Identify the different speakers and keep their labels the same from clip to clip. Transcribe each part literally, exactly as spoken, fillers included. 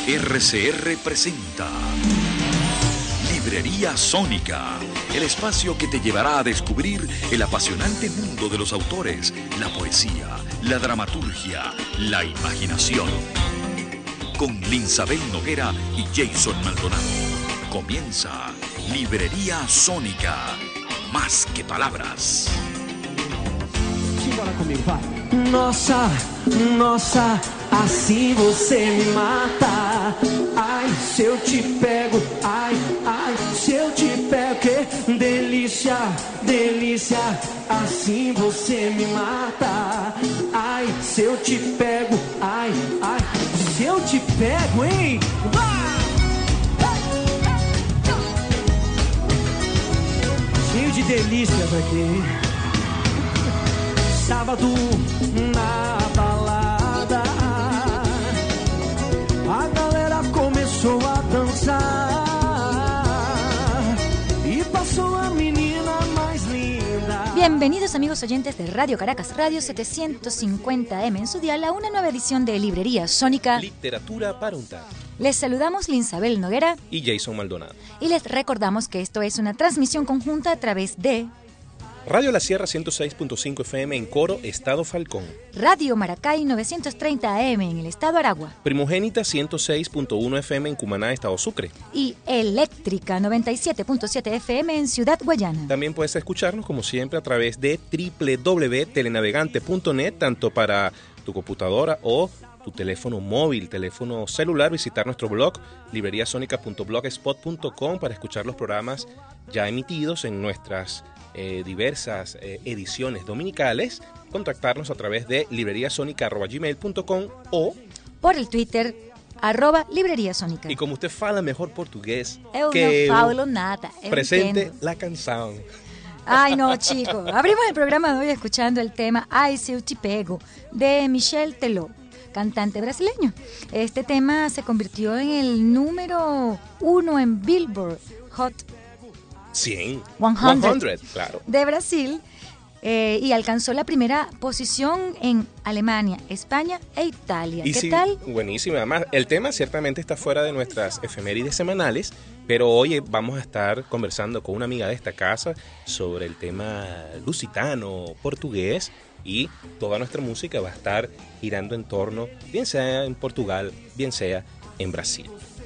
Speaker 1: R C R presenta Librería Sónica, el espacio que te llevará a descubrir el apasionante mundo de los autores, la poesía, la dramaturgia, la imaginación. Con Linsabel Noguera y Jason Maldonado. Comienza Librería Sónica, más que palabras.
Speaker 2: Simbora comigo, vai. Nossa, nossa, assim você me mata. Ai, se eu te pego, ai, ai, se eu te pego, que delícia, delícia, assim você me mata. Ai, se eu te pego, ai, ai, se eu te pego, hein? Cheio de delícias aqui, hein? Sábado na balada, a galera começou a dançar y pasó a menina más linda.
Speaker 3: Bienvenidos amigos oyentes de Radio Caracas Radio setecientos cincuenta eme en su dial a una nueva edición de Librería Sónica.
Speaker 4: Literatura para untar.
Speaker 3: Les saludamos Linsabel Noguera
Speaker 4: y Jason Maldonado.
Speaker 3: Y les recordamos que esto es una transmisión conjunta a través de
Speaker 4: Radio La Sierra ciento seis punto cinco F M en Coro, Estado Falcón.
Speaker 3: Radio Maracay novecientos treinta A M en el Estado Aragua.
Speaker 4: Primogénita ciento seis punto uno F M en Cumaná, Estado Sucre.
Speaker 3: Y Eléctrica noventa y siete punto siete F M en Ciudad Guayana.
Speaker 4: También puedes escucharnos como siempre a través de doble u doble u doble u punto telenavegante punto net, tanto para tu computadora o tu teléfono móvil, teléfono celular. Visitar nuestro blog libreriasonica punto blogspot punto com para escuchar los programas ya emitidos en nuestras Eh, diversas eh, ediciones dominicales. Contactarnos a través de libreriasonica arroba gmail punto com o
Speaker 3: por el Twitter arroba Librería Sónica.
Speaker 4: Y como usted fala mejor portugués
Speaker 3: eu
Speaker 4: que
Speaker 3: no falo nada, eu
Speaker 4: presente
Speaker 3: entendo.
Speaker 4: la canción.
Speaker 3: Ay no, chico, abrimos el programa de hoy escuchando el tema Ai Se Eu Te Pego de Michel Teló, cantante brasileño. Este tema se convirtió en el número uno en Billboard Hot
Speaker 4: cien,
Speaker 3: cien,
Speaker 4: cien, claro,
Speaker 3: de Brasil, eh, y alcanzó la primera posición en Alemania, España e Italia.
Speaker 4: Y
Speaker 3: ¿Qué
Speaker 4: sí,
Speaker 3: tal?
Speaker 4: Buenísimo. Además, el tema ciertamente está fuera de nuestras efemérides semanales, pero hoy vamos a estar conversando con una amiga de esta casa sobre el tema lusitano, portugués, y toda nuestra música va a estar girando en torno, bien sea en Portugal, bien sea en Brasil.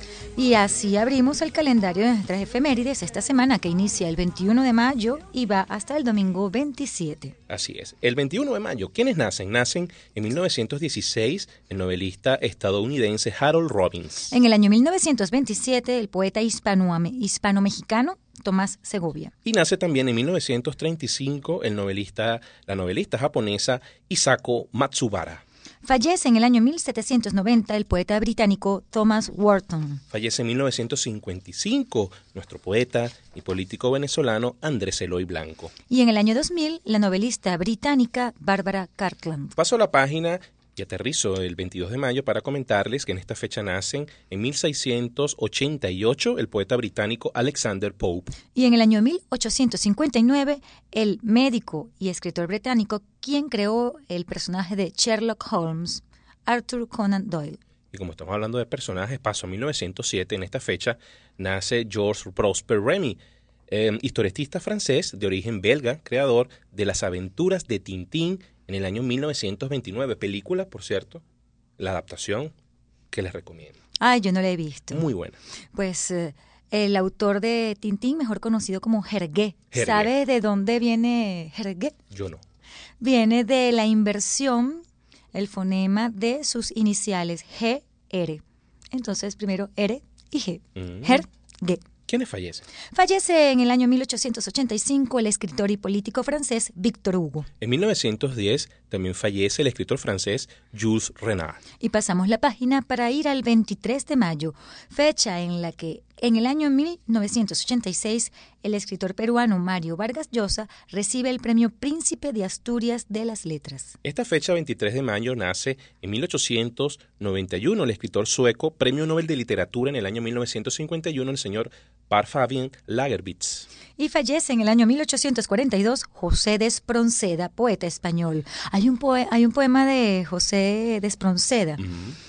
Speaker 3: Y así abrimos el calendario de nuestras efemérides esta semana, que inicia el veintiuno de mayo y va hasta el domingo veintisiete.
Speaker 4: Así es. El veintiuno de mayo, ¿quiénes nacen? Nacen en mil novecientos dieciséis el novelista estadounidense Harold Robbins.
Speaker 3: En el año mil novecientos veintisiete, el poeta hispano, hispano-mexicano Tomás Segovia.
Speaker 4: Y nace también en mil novecientos treinta y cinco el novelista, la novelista japonesa Isako Matsubara.
Speaker 3: Fallece en el año mil setecientos noventa el poeta británico Thomas Wharton.
Speaker 4: Fallece en mil novecientos cincuenta y cinco nuestro poeta y político venezolano Andrés Eloy Blanco.
Speaker 3: Y en el año dos mil la novelista británica Barbara Cartland.
Speaker 4: Paso a la página y aterrizo el veintidós de mayo para comentarles que en esta fecha nacen en mil seiscientos ochenta y ocho el poeta británico Alexander Pope.
Speaker 3: Y en el año mil ochocientos cincuenta y nueve el médico y escritor británico quien creó el personaje de Sherlock Holmes, Arthur Conan Doyle.
Speaker 4: Y como estamos hablando de personajes, paso a mil novecientos siete, en esta fecha nace Georges Prosper Remy, eh, historietista francés de origen belga, creador de las aventuras de Tintín en el año mil novecientos veintinueve. Película, por cierto, la adaptación que les recomiendo.
Speaker 3: Ay, yo no la he visto.
Speaker 4: Muy buena.
Speaker 3: Pues eh, el autor de Tintín, mejor conocido como Hergé.
Speaker 4: Hergé.
Speaker 3: ¿Sabe de dónde viene Hergé?
Speaker 4: Yo no.
Speaker 3: Viene de la inversión, el fonema de sus iniciales, G R. Entonces, primero R y G.
Speaker 4: Mm.
Speaker 3: Hergé.
Speaker 4: ¿Quiénes fallecen?
Speaker 3: Fallece en el año mil ochocientos ochenta y cinco el escritor y político francés Victor Hugo.
Speaker 4: En mil novecientos diez también fallece el escritor francés Jules Renard.
Speaker 3: Y pasamos la página para ir al veintitrés de mayo, fecha en la que en el año mil novecientos ochenta y seis el escritor peruano Mario Vargas Llosa recibe el premio Príncipe de Asturias de las Letras.
Speaker 4: Esta fecha, veintitrés de mayo, nace en mil ochocientos noventa y uno el escritor sueco, Premio Nobel de Literatura en el año mil novecientos cincuenta y uno, el señor Par Fabian Lagerwitz.
Speaker 3: Y fallece en el año mil ochocientos cuarenta y dos José de Espronceda, poeta español. Hay un, poe- hay un poema de José de Espronceda
Speaker 4: Uh-huh.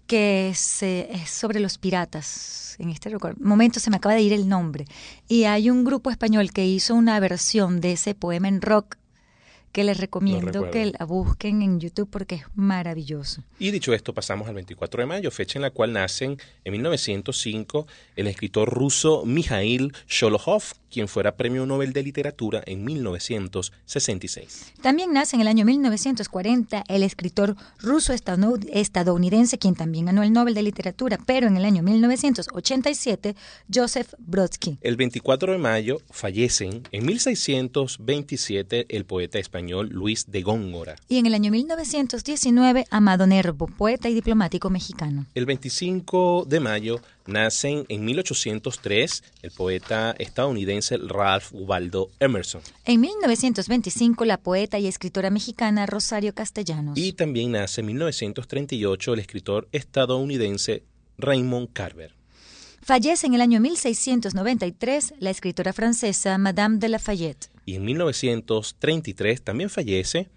Speaker 3: que es, eh, es sobre los piratas. En este momento se me acaba de ir el nombre. Y hay un grupo español que hizo una versión de ese poema en rock que les recomiendo
Speaker 4: No
Speaker 3: que la busquen en YouTube porque es maravilloso.
Speaker 4: Y dicho esto, pasamos al veinticuatro de mayo, fecha en la cual nacen en mil novecientos cinco el escritor ruso Mikhail Sholokhov, quien fuera Premio Nobel de Literatura en mil novecientos sesenta y seis.
Speaker 3: También nace en el año mil novecientos cuarenta el escritor ruso-estadounidense, quien también ganó el Nobel de Literatura, pero en el año mil novecientos ochenta y siete, Joseph Brodsky.
Speaker 4: El veinticuatro de mayo fallecen en mil seiscientos veintisiete el poeta español Luis de Góngora.
Speaker 3: Y en el año mil novecientos diecinueve, Amado Nervo, poeta y diplomático mexicano.
Speaker 4: El veinticinco de mayo nacen en mil ochocientos tres el poeta estadounidense Ralph Waldo Emerson.
Speaker 3: En mil novecientos veinticinco, la poeta y escritora mexicana Rosario Castellanos.
Speaker 4: Y también nace en mil novecientos treinta y ocho el escritor estadounidense Raymond Carver.
Speaker 3: Fallece en el año mil seiscientos noventa y tres la escritora francesa Madame de Lafayette.
Speaker 4: Y en mil novecientos treinta y tres también fallece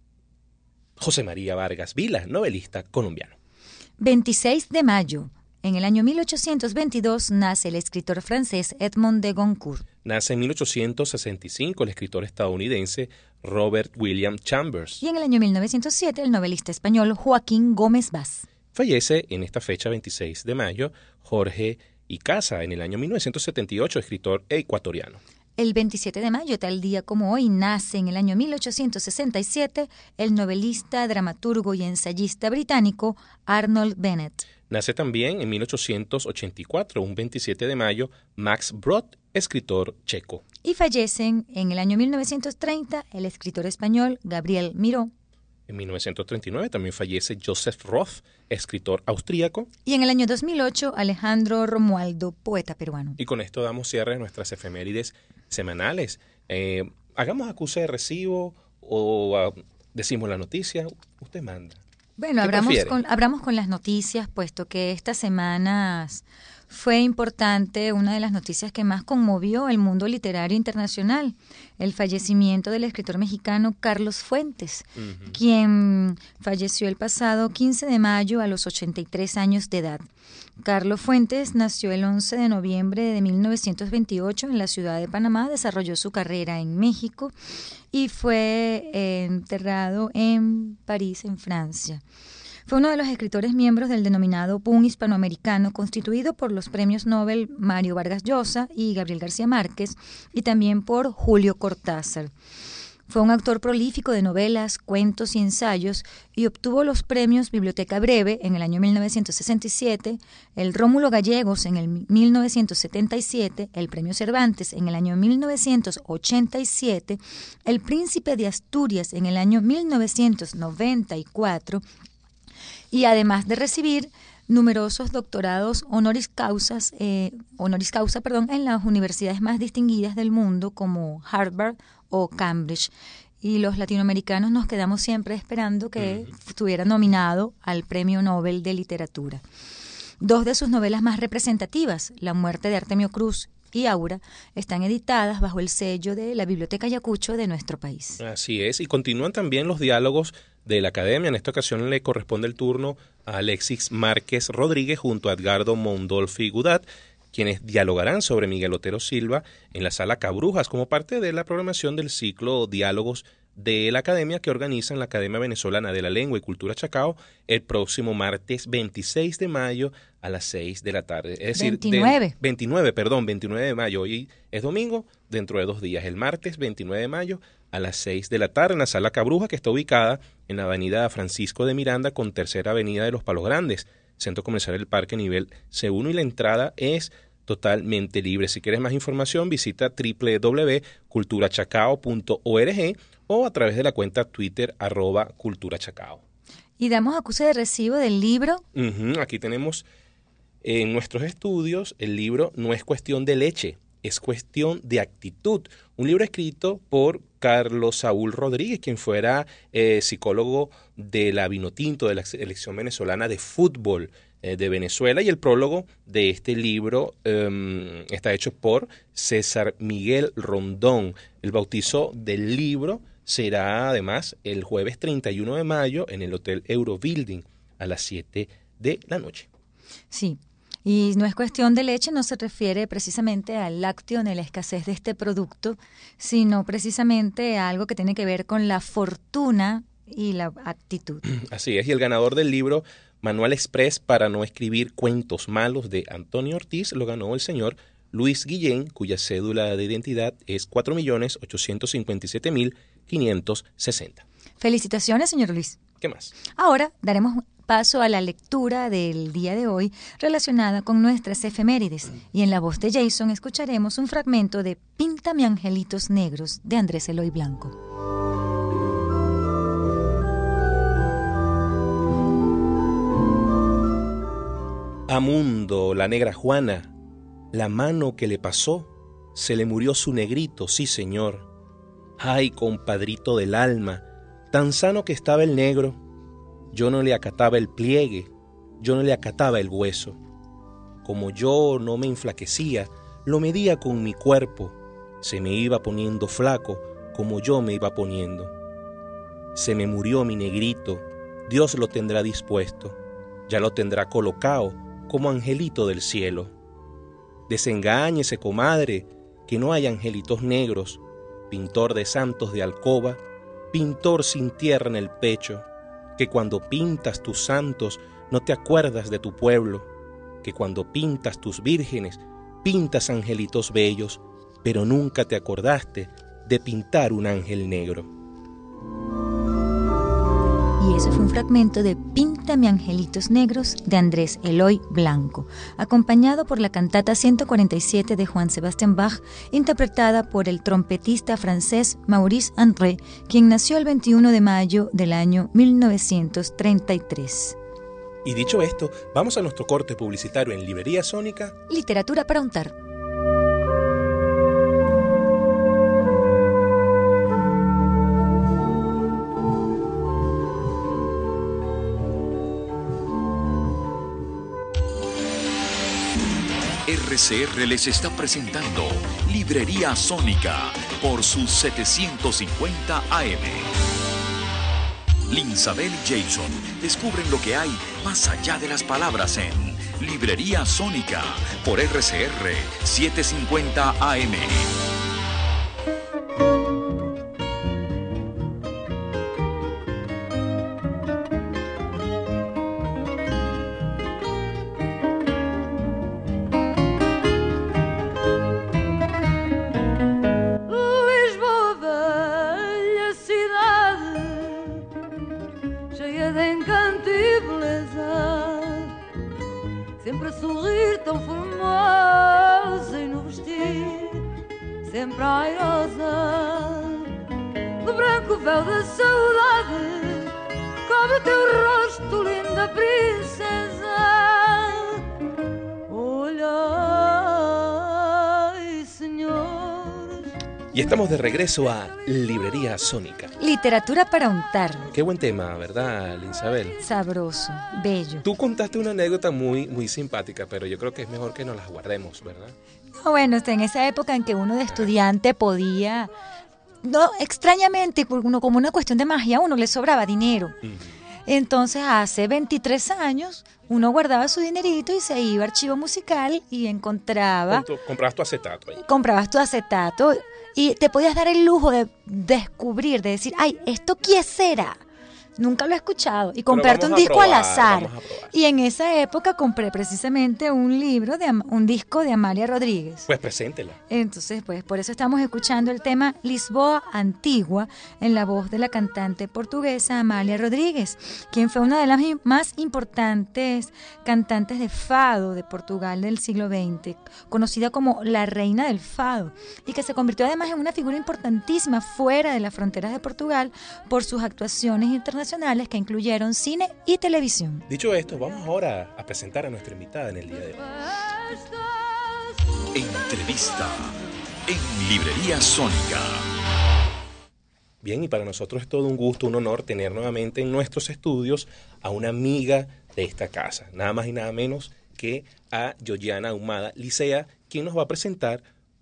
Speaker 4: José María Vargas Vila, novelista colombiano.
Speaker 3: veintiséis de mayo. En el año mil ochocientos veintidós nace el escritor francés Edmond de Goncourt.
Speaker 4: Nace en mil ochocientos sesenta y cinco el escritor estadounidense Robert William Chambers.
Speaker 3: Y en el año mil novecientos siete el novelista español Joaquín Gómez Vaz.
Speaker 4: Fallece en esta fecha, veintiséis de mayo, Jorge Icaza, en el año mil novecientos setenta y ocho, escritor ecuatoriano.
Speaker 3: El veintisiete de mayo, tal día como hoy, nace en el año mil ochocientos sesenta y siete el novelista, dramaturgo y ensayista británico Arnold Bennett.
Speaker 4: Nace también en mil ochocientos ochenta y cuatro, un veintisiete de mayo, Max Brod, escritor checo.
Speaker 3: Y fallecen en el año mil novecientos treinta el escritor español Gabriel Miró.
Speaker 4: En mil novecientos treinta y nueve también fallece Joseph Roth, escritor austríaco.
Speaker 3: Y en el año dos mil ocho, Alejandro Romualdo, poeta peruano.
Speaker 4: Y con esto damos cierre a nuestras efemérides semanales. Eh, hagamos acuse de recibo o uh, decimos la noticia. Usted manda.
Speaker 3: Bueno, abramos con, abramos con las noticias, puesto que estas semanas fue importante una de las noticias que más conmovió el mundo literario internacional, el fallecimiento del escritor mexicano Carlos Fuentes, uh-huh. quien falleció el pasado quince de mayo a los ochenta y tres años de edad. Carlos Fuentes nació el once de noviembre de mil novecientos veintiocho en la ciudad de Panamá, desarrolló su carrera en México y fue eh, enterrado en París, en Francia. Fue uno de los escritores miembros del denominado Boom hispanoamericano, constituido por los premios Nobel Mario Vargas Llosa y Gabriel García Márquez, y también por Julio Cortázar. Fue un autor prolífico de novelas, cuentos y ensayos y obtuvo los premios Biblioteca Breve en el año mil novecientos sesenta y siete, el Rómulo Gallegos en el mil novecientos setenta y siete, el Premio Cervantes en el año mil novecientos ochenta y siete, el Príncipe de Asturias en el año mil novecientos noventa y cuatro, y además de recibir numerosos doctorados honoris causas, eh, honoris causa, perdón, en las universidades más distinguidas del mundo como Harvard o Cambridge. Y los latinoamericanos nos quedamos siempre esperando que mm. estuviera nominado al Premio Nobel de Literatura. Dos de sus novelas más representativas, La muerte de Artemio Cruz y Aura, están editadas bajo el sello de la Biblioteca Ayacucho de nuestro país.
Speaker 4: Así es, y continúan también los diálogos de la Academia. En esta ocasión le corresponde el turno a Alexis Márquez Rodríguez junto a Edgardo Mondolfi Gudat, quienes dialogarán sobre Miguel Otero Silva en la Sala Cabrujas como parte de la programación del ciclo Diálogos de la Academia que organiza la Academia Venezolana de la Lengua y Cultura Chacao el próximo martes veintiséis de mayo a las seis de la tarde. Es decir,
Speaker 3: veintinueve.
Speaker 4: De, veintinueve, perdón, veintinueve de mayo. Hoy es domingo, dentro de dos días. El martes veintinueve de mayo a las seis de la tarde en la Sala Cabruja, que está ubicada en la avenida Francisco de Miranda con tercera avenida de Los Palos Grandes, Centro Comercial del Parque nivel C uno, y la entrada es totalmente libre. Si quieres más información, visita doble u doble u doble u punto cultura chacao punto org o a través de la cuenta Twitter arroba culturachacao.
Speaker 3: Y damos acuse de recibo del libro.
Speaker 4: Uh-huh. Aquí tenemos en nuestros estudios el libro No es cuestión de leche, es cuestión de actitud. Un libro escrito por Carlos Saúl Rodríguez, quien fuera eh, psicólogo de la Vinotinto, de la selección venezolana de fútbol eh, de Venezuela. Y el prólogo de este libro eh, está hecho por César Miguel Rondón. El bautizo del libro será además el jueves treinta y uno de mayo en el Hotel Eurobuilding a las siete de la noche.
Speaker 3: Sí, y no es cuestión de leche, no se refiere precisamente al lácteo ni a la escasez de este producto, sino precisamente a algo que tiene que ver con la fortuna y la actitud.
Speaker 4: Así es, y el ganador del libro Manual Express para no escribir cuentos malos de Antonio Ortiz lo ganó el señor Luis Guillén, cuya cédula de identidad es cuatro millones ochocientos cincuenta y siete mil quinientos sesenta.
Speaker 3: Felicitaciones, señor Luis.
Speaker 4: ¿Qué más?
Speaker 3: Ahora daremos paso a la lectura del día de hoy relacionada con nuestras efemérides, y en la voz de Jason escucharemos un fragmento de Píntame angelitos negros de Andrés Eloy Blanco.
Speaker 4: A Mundo, la negra Juana, la mano que le pasó, se le murió su negrito, sí señor. Ay, compadrito del alma, tan sano que estaba el negro, yo no le acataba el pliegue, yo no le acataba el hueso. Como yo no me enflaquecía, lo medía con mi cuerpo, se me iba poniendo flaco como yo me iba poniendo. Se me murió mi negrito, Dios lo tendrá dispuesto, ya lo tendrá colocado como angelito del cielo. Desengáñese, comadre, que no hay angelitos negros, pintor de santos de alcoba, pintor sin tierra en el pecho, que cuando pintas tus santos no te acuerdas de tu pueblo, que cuando pintas tus vírgenes pintas angelitos bellos, pero nunca te acordaste de pintar un ángel negro.
Speaker 3: Y ese fue un fragmento de Píntame angelitos negros de Andrés Eloy Blanco, acompañado por la cantata ciento cuarenta y siete de Juan Sebastián Bach, interpretada por el trompetista francés Maurice André, quien nació el veintiuno de mayo del año mil novecientos treinta y tres.
Speaker 4: Y dicho esto, vamos a nuestro corte publicitario en Librería Sónica.
Speaker 3: Literatura para untar.
Speaker 1: R C R les está presentando Librería Sónica por sus setecientos cincuenta A M. Linsabel y Jason descubren lo que hay más allá de las palabras en Librería Sónica por R C R setecientos cincuenta A M.
Speaker 4: Y estamos de regreso a Librería Sónica.
Speaker 3: Literatura para untar.
Speaker 4: Qué buen tema, ¿verdad, Linsabel?
Speaker 3: Sabroso, bello.
Speaker 4: Tú contaste una anécdota muy, muy simpática, pero yo creo que es mejor que nos las guardemos, ¿verdad?
Speaker 3: No, bueno, en esa época en que uno de estudiante podía... No, extrañamente, uno, como una cuestión de magia, a uno le sobraba dinero. Uh-huh. Entonces, hace veintitrés años, uno guardaba su dinerito y se iba a Archivo Musical y encontraba...
Speaker 4: Tu, comprabas tu acetato ahí.
Speaker 3: Comprabas tu acetato y te podías dar el lujo de descubrir, de decir, ay, ¿esto qué será? Nunca lo he escuchado. Y comprarte un disco probar, al azar. Y en esa época compré precisamente un libro, de un disco de Amalia Rodríguez.
Speaker 4: Pues preséntela.
Speaker 3: Entonces, pues por eso estamos escuchando el tema Lisboa Antigua en la voz de la cantante portuguesa Amalia Rodríguez, quien fue una de las más importantes cantantes de fado de Portugal del siglo veinte, conocida como la reina del fado, y que se convirtió además en una figura importantísima fuera de las fronteras de Portugal por sus actuaciones internacionales que incluyeron cine y televisión.
Speaker 4: Dicho esto, vamos ahora a presentar a nuestra invitada en el día de hoy.
Speaker 1: Entrevista en Librería Sónica.
Speaker 4: Bien, y para nosotros es todo un gusto, un honor tener nuevamente en nuestros estudios a una amiga de esta casa, nada más y nada menos que a Georgiana Ahumada Licea, quien nos va a presentar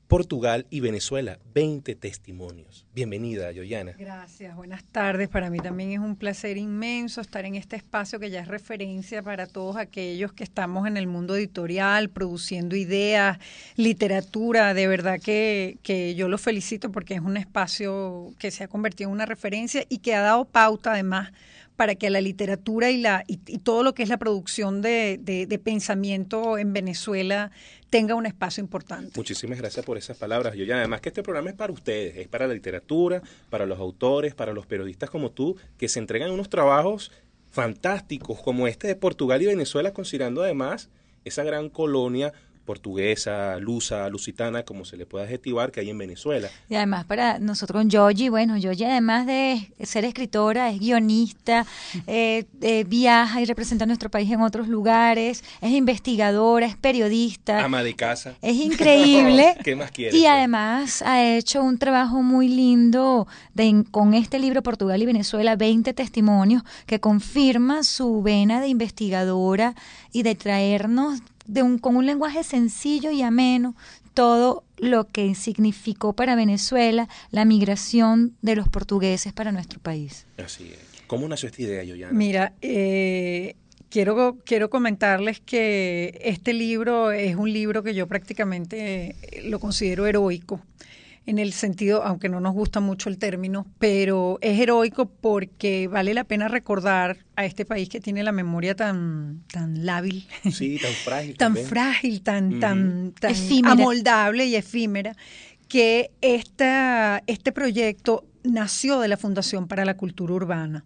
Speaker 4: Portugal y Venezuela, veinte testimonios. Bienvenida, Yoyana.
Speaker 5: Gracias, buenas tardes. Para mí también es un placer inmenso estar en este espacio que ya es referencia para todos aquellos que estamos en el mundo editorial, produciendo ideas, literatura. De verdad que, que yo los felicito porque es un espacio que se ha convertido en una referencia y que ha dado pauta además para que la literatura y, la, y, y todo lo que es la producción de, de, de pensamiento en Venezuela tenga un espacio importante.
Speaker 4: Muchísimas gracias por esas palabras, Yoyana. Además que este programa es para ustedes, es para la literatura, para los autores, para los periodistas como tú, que se entregan unos trabajos fantásticos como este de Portugal y Venezuela, considerando además esa gran colonia portuguesa, lusa, lusitana, como se le pueda adjetivar, que hay en Venezuela.
Speaker 3: Y además para nosotros con Yoyi, bueno, Yoyi además de ser escritora, es guionista, eh, eh, viaja y representa a nuestro país en otros lugares, es investigadora, es periodista.
Speaker 4: Ama de casa.
Speaker 3: Es increíble.
Speaker 4: ¿Qué más quieres?
Speaker 3: Y además ha hecho un trabajo muy lindo de, con este libro Portugal y Venezuela, veinte testimonios, que confirma su vena de investigadora y de traernos de un, con un lenguaje sencillo y ameno todo lo que significó para Venezuela la migración de los portugueses para nuestro país.
Speaker 4: Así es. ¿Cómo nació esta idea, Yoyana?
Speaker 5: Mira, eh, quiero, quiero comentarles que este libro es un libro que yo prácticamente lo considero heroico, en el sentido, aunque no nos gusta mucho el término, pero es heroico porque vale la pena recordar a este país que tiene la memoria tan, tan lábil,
Speaker 4: sí, tan frágil,
Speaker 5: tan
Speaker 4: también.
Speaker 5: frágil, tan, uh-huh. tan, tan
Speaker 3: efímera.
Speaker 5: amoldable y efímera, que esta, este proyecto nació de la Fundación para la Cultura Urbana.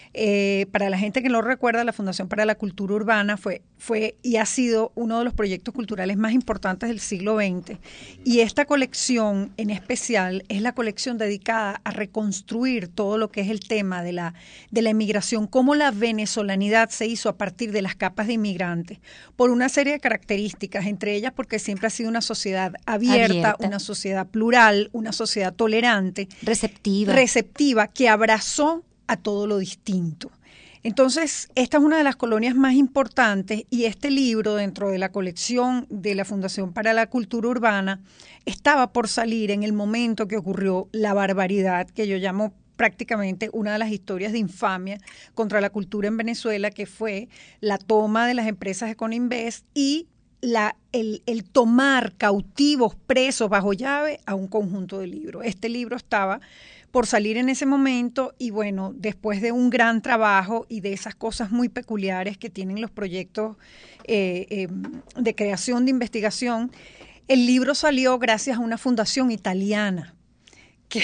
Speaker 5: Eh, para la gente que no recuerda, la Fundación para la Cultura Urbana fue, fue y ha sido uno de los proyectos culturales más importantes del siglo veinte. Y esta colección en especial es la colección dedicada a reconstruir todo lo que es el tema de la, de la inmigración, cómo la venezolanidad se hizo a partir de las capas de inmigrantes, por una serie de características, entre ellas porque siempre ha sido una sociedad abierta, abierta. una sociedad plural, una sociedad tolerante,
Speaker 3: receptiva,
Speaker 5: receptiva que abrazó a todo lo distinto. Entonces, esta es una de las colonias más importantes y este libro, dentro de la colección de la Fundación para la Cultura Urbana, estaba por salir en el momento que ocurrió la barbaridad, que yo llamo prácticamente una de las historias de infamia contra la cultura en Venezuela, que fue la toma de las empresas Econinvest y la, el, el tomar cautivos, presos bajo llave a un conjunto de libros. Este libro estaba por salir en ese momento y bueno, después de un gran trabajo y de esas cosas muy peculiares que tienen los proyectos eh, eh, de creación de investigación, el libro salió gracias a una fundación italiana que,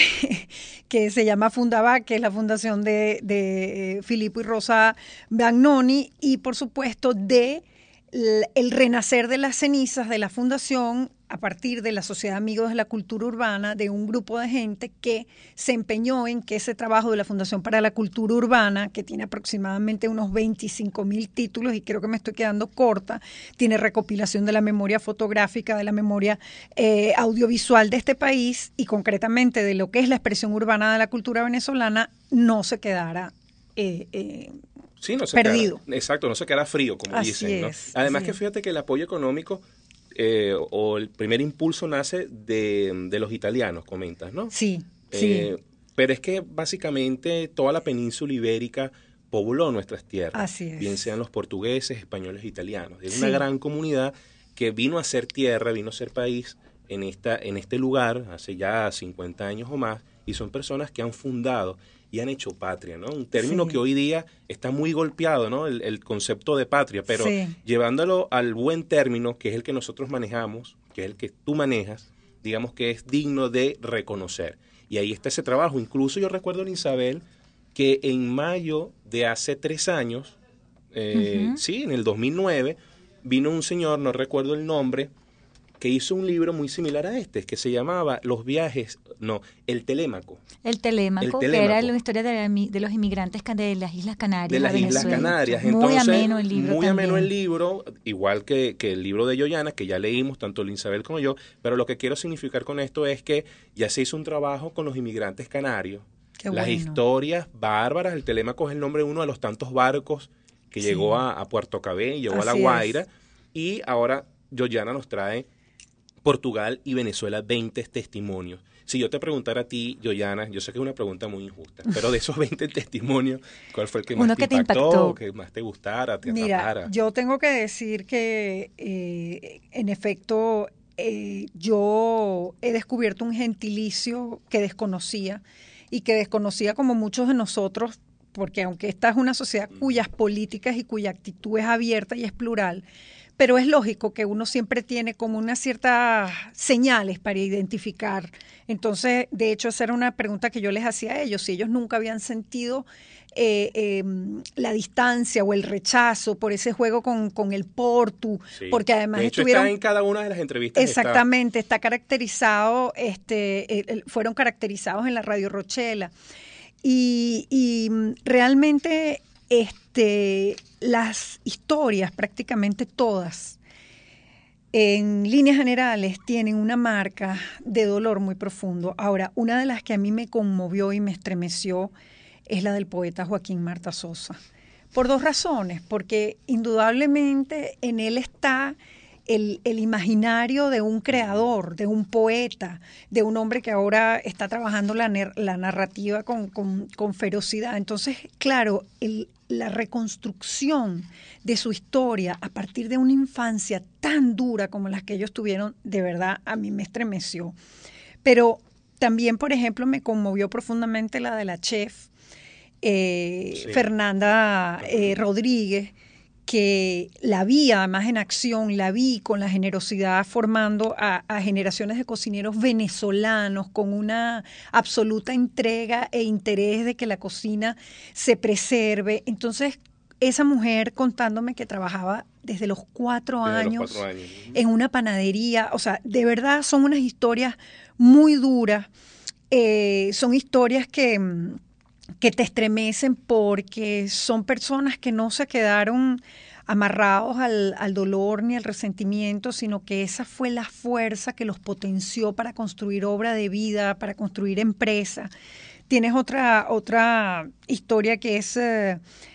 Speaker 5: que se llama Fundavac, que es la fundación de, de Filippo y Rosa Bagnoni y por supuesto de el renacer de las cenizas de la fundación a partir de la Sociedad Amigos de la Cultura Urbana, de un grupo de gente que se empeñó en que ese trabajo de la Fundación para la Cultura Urbana, que tiene aproximadamente unos veinticinco mil títulos, y creo que me estoy quedando corta, tiene recopilación de la memoria fotográfica, de la memoria eh, audiovisual de este país, y concretamente de lo que es la expresión urbana de la cultura venezolana, no se quedara eh, eh,
Speaker 4: Sí, no se
Speaker 5: perdido.
Speaker 4: Queda, exacto, no se queda frío, como
Speaker 5: así
Speaker 4: dicen.
Speaker 5: Es,
Speaker 4: ¿no? Además que
Speaker 5: es.
Speaker 4: fíjate que el apoyo económico eh, o el primer impulso nace de, de los italianos, comentas, ¿no?
Speaker 5: Sí,
Speaker 4: eh,
Speaker 5: sí.
Speaker 4: Pero es que básicamente toda la península ibérica pobló nuestras tierras.
Speaker 5: Así es.
Speaker 4: Bien sean los portugueses, españoles, italianos. Es
Speaker 5: sí.
Speaker 4: una gran comunidad que vino a ser tierra, vino a ser país en, esta, en este lugar hace ya cincuenta años o más, y son personas que han fundado y han hecho patria, ¿no? Un término sí. que hoy día está muy golpeado, ¿no? El, el concepto de patria, pero
Speaker 5: sí.
Speaker 4: llevándolo al buen término, que es el que nosotros manejamos, que es el que tú manejas, digamos que es digno de reconocer. Y ahí está ese trabajo. Incluso yo recuerdo, Isabel, que en mayo de hace tres años, eh, uh-huh. sí, en el dos mil nueve, vino un señor, no recuerdo el nombre, que hizo un libro muy similar a este, que se llamaba Los viajes, no, El Telémaco.
Speaker 3: El Telémaco, el Telémaco. Que era la historia de, la, de los inmigrantes de las Islas Canarias.
Speaker 4: De las Islas Canarias. Entonces,
Speaker 3: muy ameno el libro
Speaker 4: Muy
Speaker 3: también.
Speaker 4: ameno el libro, igual que, que el libro de Yoyana, que ya leímos, tanto Isabel como yo, pero lo que quiero significar con esto es que ya se hizo un trabajo con los inmigrantes canarios.
Speaker 5: Qué
Speaker 4: las
Speaker 5: bueno.
Speaker 4: historias bárbaras, el Telémaco es el nombre de uno de los tantos barcos que sí. llegó a, a Puerto Cabello, llegó
Speaker 5: Así
Speaker 4: a La Guaira,
Speaker 5: es.
Speaker 4: y ahora Yoyana nos trae Portugal y Venezuela, veinte testimonios. Si yo te preguntara a ti, Yoyana, yo sé que es una pregunta muy injusta, pero de esos veinte testimonios, ¿cuál fue el que más
Speaker 3: Uno
Speaker 4: te,
Speaker 3: que te
Speaker 4: impactó,
Speaker 3: impactó,
Speaker 4: que más te gustara, te
Speaker 5: Mira,
Speaker 4: atrapara?
Speaker 5: yo tengo que decir que eh, en efecto eh, yo he descubierto un gentilicio que desconocía y que desconocía como muchos de nosotros, porque aunque esta es una sociedad cuyas políticas y cuya actitud es abierta y es plural, pero es lógico que uno siempre tiene como unas ciertas señales para identificar. Entonces, de hecho, esa era una pregunta que yo les hacía a ellos, si ellos nunca habían sentido eh, eh, la distancia o el rechazo por ese juego con, con el Portu,
Speaker 4: Sí.
Speaker 5: porque además
Speaker 4: de hecho,
Speaker 5: estuvieron...
Speaker 4: está en cada una de las entrevistas.
Speaker 5: Exactamente, está, está caracterizado, este, el, el, fueron caracterizados en la Radio Rochela. Y, y realmente este, las historias, prácticamente todas, en líneas generales, tienen una marca de dolor muy profundo. Ahora, una de las que a mí me conmovió y me estremeció es la del poeta Joaquín Marta Sosa. Por dos razones, porque indudablemente en él está el, el imaginario de un creador, de un poeta, de un hombre que ahora está trabajando la, la narrativa con, con, con ferocidad. Entonces, claro, el, la reconstrucción de su historia a partir de una infancia tan dura como las que ellos tuvieron, de verdad a mí me estremeció. Pero también, por ejemplo, me conmovió profundamente la de la chef, eh, sí. Fernanda eh, Rodríguez, que la vi además en acción, la vi con la generosidad formando a, a generaciones de cocineros venezolanos con una absoluta entrega e interés de que la cocina se preserve. Entonces, esa mujer contándome que trabajaba desde los cuatro, desde años, los cuatro años en una panadería, o sea, de verdad son unas historias muy duras, eh, son historias que... que te estremecen porque son personas que no se quedaron amarrados al, al dolor ni al resentimiento, sino que esa fue la fuerza que los potenció para construir obra de vida, para construir empresa. Tienes otra, otra historia que es eh,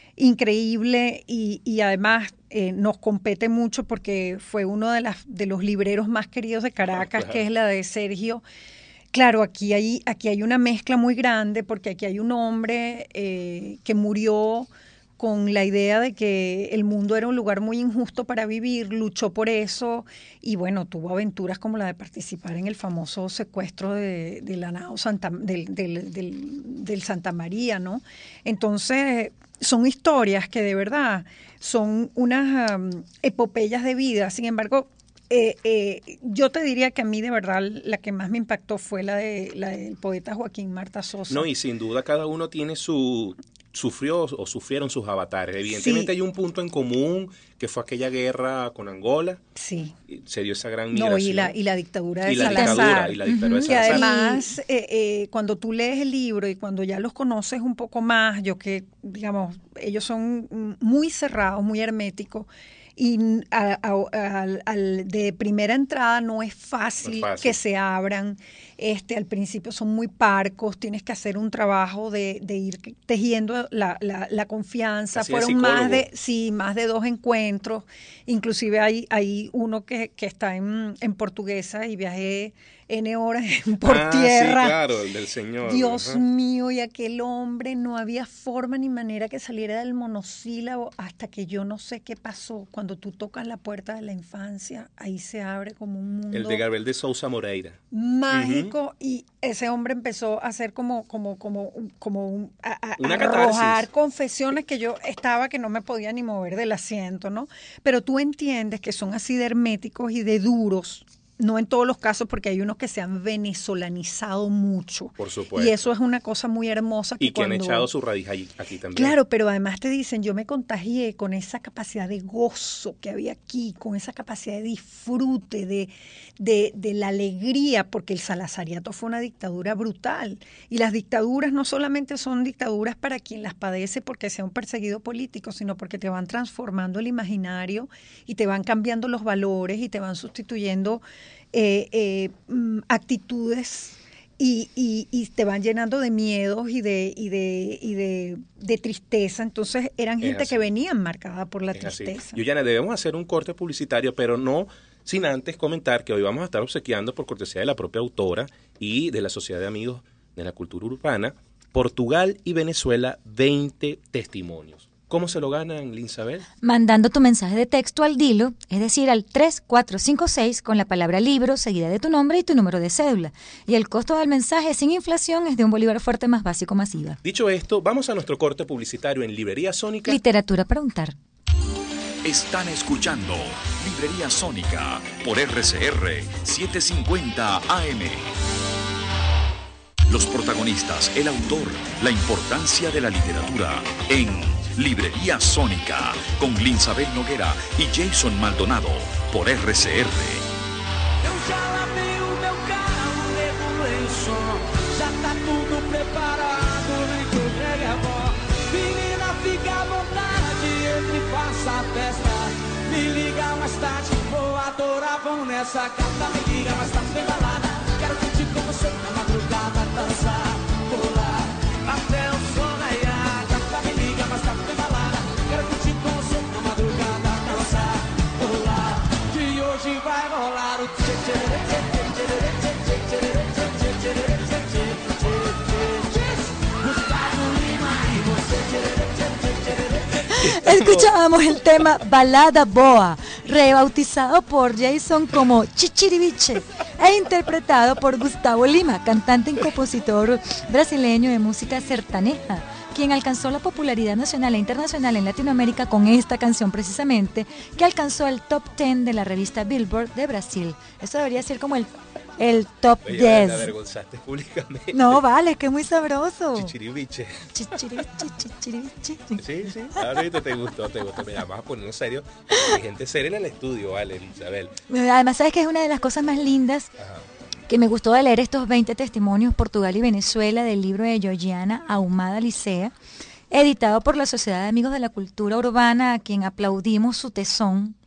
Speaker 5: increíble y, y además eh, nos compete mucho porque fue uno de, las, de los libreros más queridos de Caracas, que es la de Sergio. Claro, aquí hay, aquí hay una mezcla muy grande porque aquí hay un hombre eh, que murió con la idea de que el mundo era un lugar muy injusto para vivir, luchó por eso y bueno, tuvo aventuras como la de participar en el famoso secuestro de, de la nao Santa, del, del, del, del Santa María, ¿no? Entonces, son historias que de verdad son unas um, epopeyas de vida, sin embargo, Eh, eh, yo te diría que a mí de verdad la que más me impactó fue la de la del poeta Joaquín Marta Sosa.
Speaker 4: No, y sin duda cada uno tiene su sufrió o sufrieron sus avatares. Evidentemente sí. Hay un punto en común que fue aquella guerra con Angola.
Speaker 5: Sí.
Speaker 4: Se dio esa gran migración.
Speaker 5: No, y la, y la dictadura de
Speaker 4: y la
Speaker 5: Salazar.
Speaker 4: Dictadura, y la dictadura uh-huh. de Salazar.
Speaker 5: Y además, eh, eh, cuando tú lees el libro y cuando ya los conoces un poco más, yo que, digamos, ellos son muy cerrados, muy herméticos, y a, a, a, al de primera entrada no es fácil, no es fácil que se abran. Este, al principio son muy parcos, tienes que hacer un trabajo de, de ir tejiendo la, la, la confianza.
Speaker 4: Así
Speaker 5: Fueron más de, sí, más de dos encuentros. Inclusive hay, hay uno que, que está en, en portuguesa y viajé N horas por
Speaker 4: ah,
Speaker 5: tierra.
Speaker 4: Sí, claro, el del señor.
Speaker 5: Dios
Speaker 4: Ajá.
Speaker 5: mío, y aquel hombre no había forma ni manera que saliera del monosílabo hasta que yo no sé qué pasó. Cuando tú tocas la puerta de la infancia, ahí se abre como un mundo.
Speaker 4: El de Gabriel de Sousa Moreira.
Speaker 5: Mágico, uh-huh. Y ese hombre empezó a hacer como, como, como, como un, a, a,
Speaker 4: Una
Speaker 5: a arrojar
Speaker 4: catarsis.
Speaker 5: confesiones que yo estaba que no me podía ni mover del asiento, ¿no? Pero tú entiendes que son así de herméticos y de duros. No en todos los casos, porque hay unos que se han venezolanizado mucho.
Speaker 4: Por supuesto.
Speaker 5: Y eso es una cosa muy hermosa. Que
Speaker 4: y que
Speaker 5: cuando...
Speaker 4: han echado su raíz aquí, aquí también.
Speaker 5: Claro, pero además te dicen, yo me contagié con esa capacidad de gozo que había aquí, con esa capacidad de disfrute, de, de, de la alegría, porque el salazariato fue una dictadura brutal. Y las dictaduras no solamente son dictaduras para quien las padece porque sea un perseguido político, sino porque te van transformando el imaginario y te van cambiando los valores y te van sustituyendo Eh, eh, actitudes y, y, y te van llenando de miedos y de y de y de, de tristeza. Entonces eran gente que venían marcada por la es tristeza.
Speaker 4: Yoyana, debemos hacer un corte publicitario, pero no sin antes comentar que hoy vamos a estar obsequiando, por cortesía de la propia autora y de la Sociedad de Amigos de la Cultura Urbana, Portugal y Venezuela, veinte testimonios. ¿Cómo se lo ganan, Linsabel?
Speaker 3: Mandando tu mensaje de texto al Dilo, es decir, al tres cuatro cinco seis con la palabra libro, seguida de tu nombre y tu número de cédula. Y el costo del mensaje sin inflación es de un bolívar fuerte más básico más I V A.
Speaker 4: Dicho esto, vamos a nuestro corte publicitario en Librería Sónica.
Speaker 3: Literatura para untar.
Speaker 1: Están escuchando Librería Sónica por R C R setecientos cincuenta A M. Los protagonistas, el autor, la importancia de la literatura en Librería Sónica con Linsabel Noguera y Jason Maldonado por R C R.
Speaker 2: Eu já lavei o meu carro, regulei o som, já tá tudo preparado, nem que eu pegue a mão. Menina, fica à vontade, entre e faça a festa. Me liga mais tarde, vou adorar, vão nessa carta. Me liga mais tarde, vem balada. Quero curtir com você na madrugada, dançar, pular, até o sol raiar. Carta, me liga mais tarde, vem balada. Quero curtir com você na madrugada, dançar, pular. Que hoje vai rolar o tchê tchê tchê tchê tchê tchê tchê tchê tchê tchê tchê tchê. Gustavo Lima e você tchê tchê tchê tchê tchê.
Speaker 3: Escuchábamos el tema Balada Boa, rebautizado por Jason como Chichiriviche e interpretado por Gustavo Lima, cantante y compositor brasileño de música sertaneja, quien alcanzó la popularidad nacional e internacional en Latinoamérica con esta canción precisamente, que alcanzó el top diez de la revista Billboard de Brasil. Esto debería ser como el, el top
Speaker 4: Oye,
Speaker 3: diez.
Speaker 4: Me avergonzaste públicamente.
Speaker 3: No, vale, es que es muy sabroso.
Speaker 4: Chichiriviche.
Speaker 3: Chichiriviche, chichiriviche.
Speaker 4: Sí, sí, ahorita te gustó, te gustó. Mira, vamos a poner en serio. Hay gente seria en el estudio, vale, Isabel.
Speaker 3: Además, ¿sabes qué es una de las cosas más lindas?
Speaker 4: Ajá.
Speaker 3: Que me gustó de leer estos veinte testimonios Portugal y Venezuela del libro de Georgiana Ahumada Licea, editado por la Sociedad de Amigos de la Cultura Urbana, a quien aplaudimos su tesón.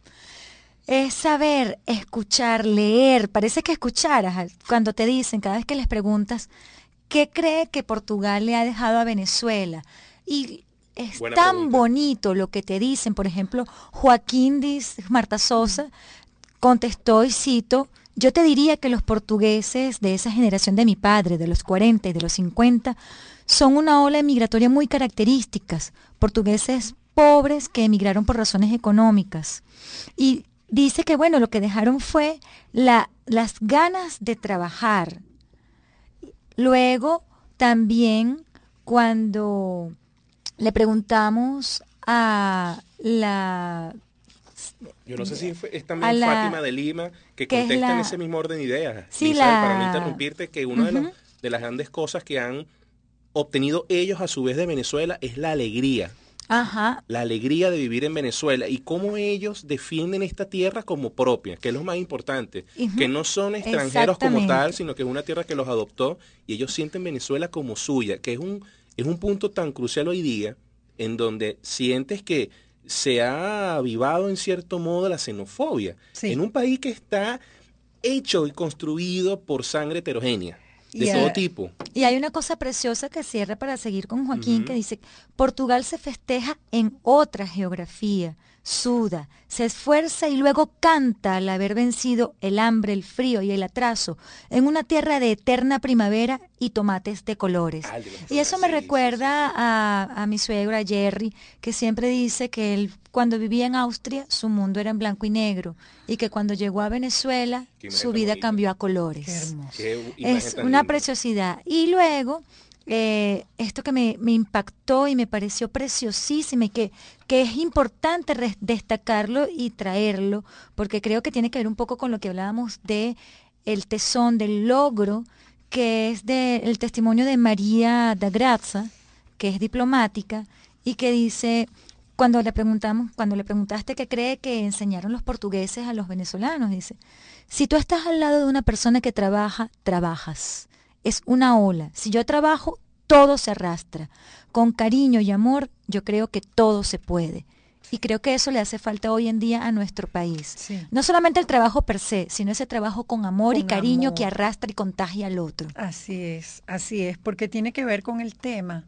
Speaker 3: Es saber, escuchar, leer. Parece que escucharas cuando te dicen, cada vez que les preguntas, ¿qué cree que Portugal le ha dejado a Venezuela? Y es
Speaker 4: Buena
Speaker 3: tan
Speaker 4: pregunta.
Speaker 3: bonito lo que te dicen. Por ejemplo, Joaquín Diz Marta Sosa contestó, y cito: yo te diría que los portugueses de esa generación de mi padre, de los cuarenta y de los cincuenta, son una ola migratoria muy características, portugueses pobres que emigraron por razones económicas. Y dice que, bueno, lo que dejaron fue la, las ganas de trabajar. Luego, también, cuando le preguntamos a la...
Speaker 4: Yo no sé si fue, es también
Speaker 3: a la-
Speaker 4: Fátima de Lima que
Speaker 3: que es
Speaker 4: contesta en
Speaker 3: la-
Speaker 4: ese mismo orden de ideas.
Speaker 3: Sí,
Speaker 4: Isabel,
Speaker 3: la-
Speaker 4: para no interrumpirte, que una de,
Speaker 3: Ujú.
Speaker 4: las, de las grandes cosas que han obtenido ellos a su vez de Venezuela es la alegría.
Speaker 3: Ajá,
Speaker 4: La alegría de vivir en Venezuela y cómo ellos defienden esta tierra como propia, que es lo más importante,
Speaker 3: Ujú.
Speaker 4: que no son extranjeros como
Speaker 3: Exactamente.
Speaker 4: tal, sino que es una tierra que los adoptó y ellos sienten Venezuela como suya, que es un, es un punto tan crucial hoy día en donde sientes que se ha avivado en cierto modo la xenofobia
Speaker 5: Sí.
Speaker 4: en un país que está hecho y construido por sangre heterogénea, de
Speaker 5: Y,
Speaker 4: todo
Speaker 5: eh,
Speaker 4: tipo.
Speaker 3: y hay una cosa preciosa que cierra para seguir con Joaquín,
Speaker 4: Ujú.
Speaker 3: que dice: Portugal se festeja en otra geografía, suda, se esfuerza y luego canta al haber vencido el hambre, el frío y el atraso en una tierra de eterna primavera y tomates de colores.
Speaker 4: Ah, de los
Speaker 3: Y eso me
Speaker 4: sí, sí,
Speaker 3: recuerda a, a mi suegro, a Jerry, que siempre dice que él, cuando vivía en Austria, su mundo era en blanco y negro, y que cuando llegó a Venezuela,
Speaker 4: Qué imagen
Speaker 3: su
Speaker 4: tan
Speaker 3: vida
Speaker 4: bonita.
Speaker 3: cambió a
Speaker 5: Qué
Speaker 3: colores.
Speaker 5: hermoso.
Speaker 4: Qué imagen
Speaker 3: Es
Speaker 4: tan
Speaker 3: una
Speaker 4: linda.
Speaker 3: preciosidad. Y luego, eh, esto que me, me impactó y me pareció preciosísimo y que, que es importante res- destacarlo y traerlo, porque creo que tiene que ver un poco con lo que hablábamos de el tesón, del logro, que es del testimonio de María da Grazia, que es diplomática, y que dice, cuando le preguntamos, cuando le preguntaste qué cree que enseñaron los portugueses a los venezolanos, dice: si tú estás al lado de una persona que trabaja, trabajas. Es una ola. Si yo trabajo, todo se arrastra. Con cariño y amor, yo creo que todo se puede. Y creo que eso le hace falta hoy en día a nuestro país.
Speaker 5: Sí.
Speaker 3: No solamente el trabajo per se, sino ese trabajo con amor y
Speaker 5: Con
Speaker 3: cariño
Speaker 5: amor.
Speaker 3: que arrastra y contagia al otro.
Speaker 5: Así es, así es, porque tiene que ver con el tema.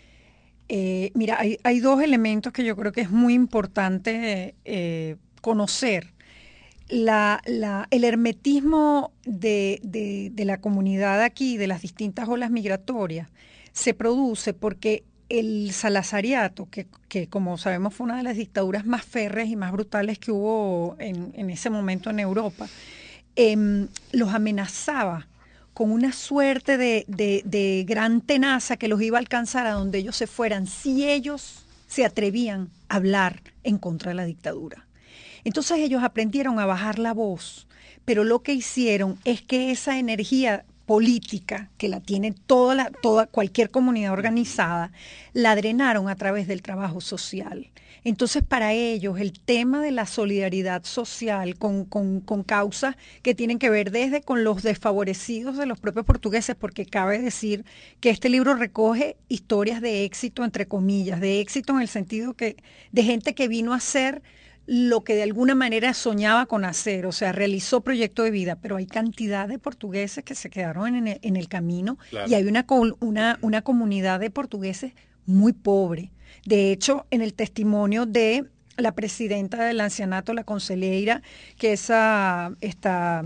Speaker 5: Eh, mira, hay, hay dos elementos que yo creo que es muy importante eh, conocer. la, la, el hermetismo de, de, de la comunidad aquí, de las distintas olas migratorias, se produce porque el salazariato, que, que como sabemos fue una de las dictaduras más férreas y más brutales que hubo en, en ese momento en Europa, eh, los amenazaba con una suerte de, de, de gran tenaza que los iba a alcanzar a donde ellos se fueran, si ellos se atrevían a hablar en contra de la dictadura. Entonces ellos aprendieron a bajar la voz, pero lo que hicieron es que esa energía política, que la tiene toda, la, toda cualquier comunidad organizada, la drenaron a través del trabajo social. Entonces, para ellos, el tema de la solidaridad social con, con, con causas que tienen que ver desde con los desfavorecidos de los propios portugueses, porque cabe decir que este libro recoge historias de éxito, entre comillas, de éxito en el sentido que de gente que vino a ser lo que de alguna manera soñaba con hacer, o sea, realizó proyecto de vida, pero hay cantidad de portugueses que se quedaron en el, en el camino, claro. Y hay una, una, una comunidad de portugueses muy pobre. De hecho, en el testimonio de la presidenta del ancianato, la conseleira, que es a, esta,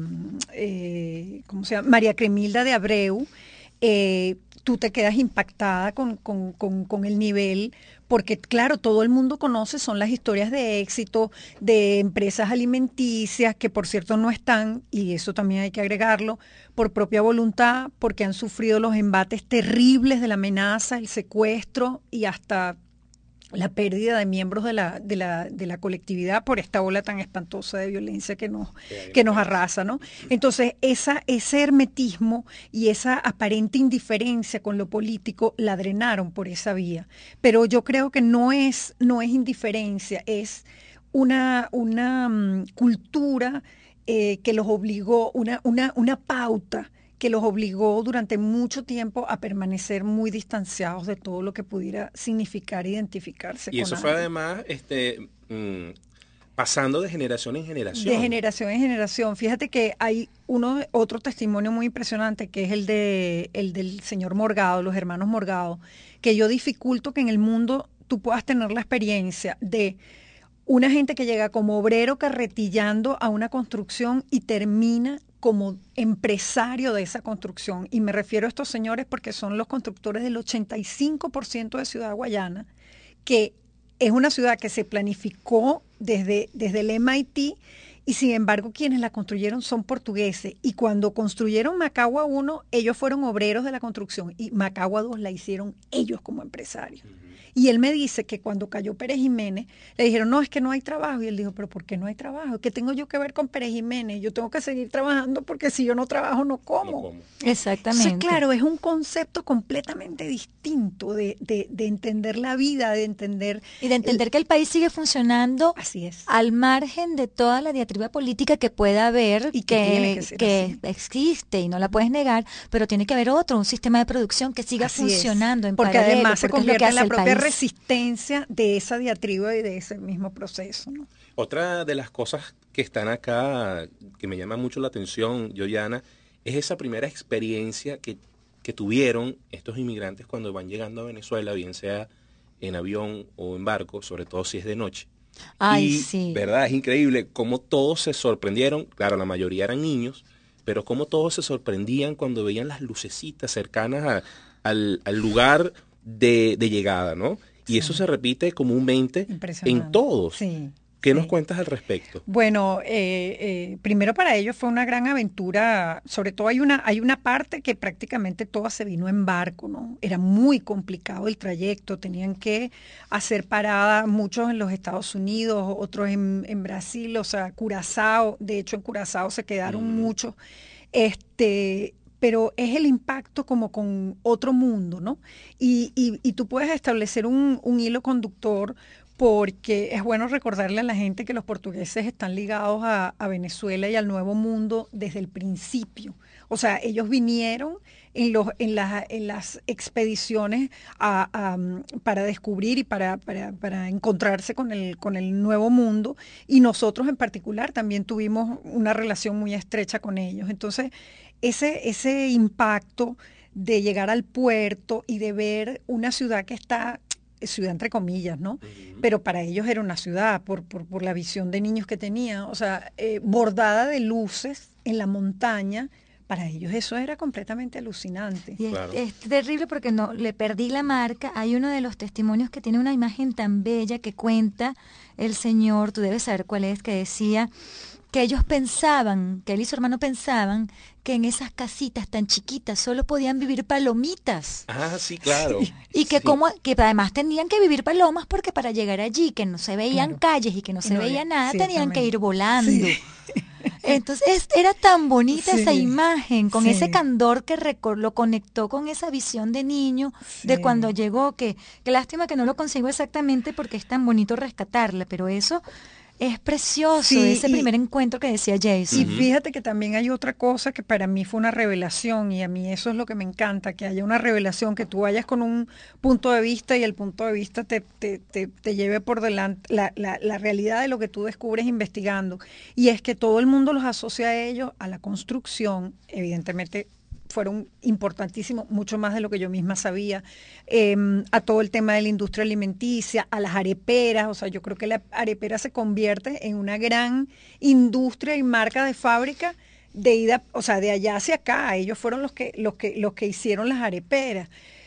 Speaker 5: eh, ¿cómo se llama? María Cremilda de Abreu, eh, tú te quedas impactada con, con, con, con el nivel, porque claro, todo el mundo conoce, son las historias de éxito de empresas alimenticias, que por cierto no están, y eso también hay que agregarlo, por propia voluntad, porque han sufrido los embates terribles de la amenaza, el secuestro y hasta la pérdida de miembros de la, de la, de la colectividad por esta ola tan espantosa de violencia que nos, que nos arrasa, ¿no? Entonces, esa, ese hermetismo y esa aparente indiferencia con lo político la drenaron por esa vía. Pero yo creo que no es, no es indiferencia, es una, una um, cultura eh, que los obligó, una, una, una pauta que los obligó durante mucho tiempo a permanecer muy distanciados de todo lo que pudiera significar identificarse
Speaker 4: y
Speaker 5: con
Speaker 4: eso
Speaker 5: algo.
Speaker 4: Fue además este, mmm, pasando de generación en generación.
Speaker 5: De generación en generación. Fíjate que hay uno otro testimonio muy impresionante, que es el, de, el del señor Morgado, los hermanos Morgado, que yo dificulto que en el mundo tú puedas tener la experiencia de una gente que llega como obrero carretillando a una construcción y termina como empresario de esa construcción. Y me refiero a estos señores porque son los constructores del ochenta y cinco por ciento de Ciudad Guayana, que es una ciudad que se planificó desde, desde el M I T, y sin embargo quienes la construyeron son portugueses. Y cuando construyeron Macagua uno, ellos fueron obreros de la construcción, y Macagua dos la hicieron ellos como empresarios. Y él me dice que cuando cayó Pérez Jiménez, le dijeron, no, es que no hay trabajo. Y él dijo, pero ¿por qué no hay trabajo? ¿Qué tengo yo que ver con Pérez Jiménez? Yo tengo que seguir trabajando porque si yo no trabajo, no como. No como.
Speaker 3: Exactamente.
Speaker 5: Entonces, claro, es un concepto completamente distinto de, de, de entender la vida, de entender...
Speaker 3: Y de entender el, que el país sigue funcionando
Speaker 5: así es.
Speaker 3: Al margen de toda la diatriba política que pueda haber,
Speaker 5: y que,
Speaker 3: que,
Speaker 5: tiene que, ser
Speaker 3: que existe y no la puedes negar, pero tiene que haber otro, un sistema de producción que siga
Speaker 5: así
Speaker 3: funcionando
Speaker 5: es.
Speaker 3: en
Speaker 5: porque
Speaker 3: paralelo.
Speaker 5: Además se
Speaker 3: porque
Speaker 5: convierte en la propia
Speaker 3: país.
Speaker 5: resistencia de esa diatriba y de ese mismo proceso, ¿no?
Speaker 4: Otra de las cosas que están acá, que me llama mucho la atención, Yoyana, es esa primera experiencia que, que tuvieron estos inmigrantes cuando van llegando a Venezuela, bien sea en avión o en barco, sobre todo si es de noche.
Speaker 3: Ay,
Speaker 4: y,
Speaker 3: sí.
Speaker 4: ¿verdad? Es increíble cómo todos se sorprendieron, claro, la mayoría eran niños, pero cómo todos se sorprendían cuando veían las lucecitas cercanas a, al, al lugar de, de llegada, ¿no? Y sí. Eso se repite comúnmente en todos.
Speaker 5: Sí.
Speaker 4: ¿Qué
Speaker 5: sí.
Speaker 4: nos cuentas al respecto?
Speaker 5: Bueno, eh, eh, primero para ellos fue una gran aventura, sobre todo hay una, hay una parte que prácticamente toda se vino en barco, ¿no? Era muy complicado el trayecto, tenían que hacer parada, muchos en los Estados Unidos, otros en, en Brasil, o sea, Curazao, de hecho en Curazao se quedaron mm. muchos, este... pero es el impacto como con otro mundo, ¿no? Y, y, y tú puedes establecer un, un hilo conductor, porque es bueno recordarle a la gente que los portugueses están ligados a, a Venezuela y al Nuevo Mundo desde el principio. O sea, ellos vinieron en, los, en, la, en las expediciones a, a, para descubrir y para, para, para encontrarse con el, con el Nuevo Mundo, y nosotros en particular también tuvimos una relación muy estrecha con ellos. Entonces, ese, ese impacto de llegar al puerto y de ver una ciudad que está ciudad entre comillas, ¿no? Uh-huh. Pero para ellos era una ciudad, por, por, por la visión de niños que tenía, o sea, eh, bordada de luces en la montaña. Para ellos eso era completamente alucinante.
Speaker 3: Y es,
Speaker 4: Claro.
Speaker 3: es terrible porque no le perdí la marca. Hay uno de los testimonios que tiene una imagen tan bella que cuenta el señor, tú debes saber cuál es, que decía que ellos pensaban, que él y su hermano pensaban que en esas casitas tan chiquitas solo podían vivir palomitas.
Speaker 4: Ah, sí, claro.
Speaker 3: Y que
Speaker 4: Sí.
Speaker 3: como que además tenían que vivir palomas porque para llegar allí, que no se veían
Speaker 5: Claro.
Speaker 3: calles y que no se
Speaker 5: No,
Speaker 3: veía nada, tenían
Speaker 5: ciertamente.
Speaker 3: que ir volando.
Speaker 5: Sí.
Speaker 3: Entonces era tan bonita
Speaker 5: Sí,
Speaker 3: esa imagen, con
Speaker 5: sí.
Speaker 3: ese candor que recor- lo conectó con esa visión de niño, de
Speaker 5: Sí.
Speaker 3: cuando llegó, que, que lástima que no lo consigo exactamente porque es tan bonito rescatarla, pero eso es precioso,
Speaker 5: Sí,
Speaker 3: ese
Speaker 5: y-
Speaker 3: primer encuentro que decía Jason.
Speaker 5: Y fíjate que también hay otra cosa que para mí fue una revelación, y a mí eso es lo que me encanta, que haya una revelación, que tú vayas con un punto de vista y el punto de vista te, te, te, te lleve por delante la, la, la realidad de lo que tú descubres investigando. Y es que todo el mundo los asocia a ellos, a la construcción, evidentemente fueron importantísimos, mucho más de lo que yo misma sabía, eh, a todo el tema de la industria alimenticia, a las areperas. O sea, yo creo que la arepera se convierte en una gran industria y marca de fábrica de ida, o sea, de allá hacia acá. Ellos fueron los que, los que, los que hicieron las areperas.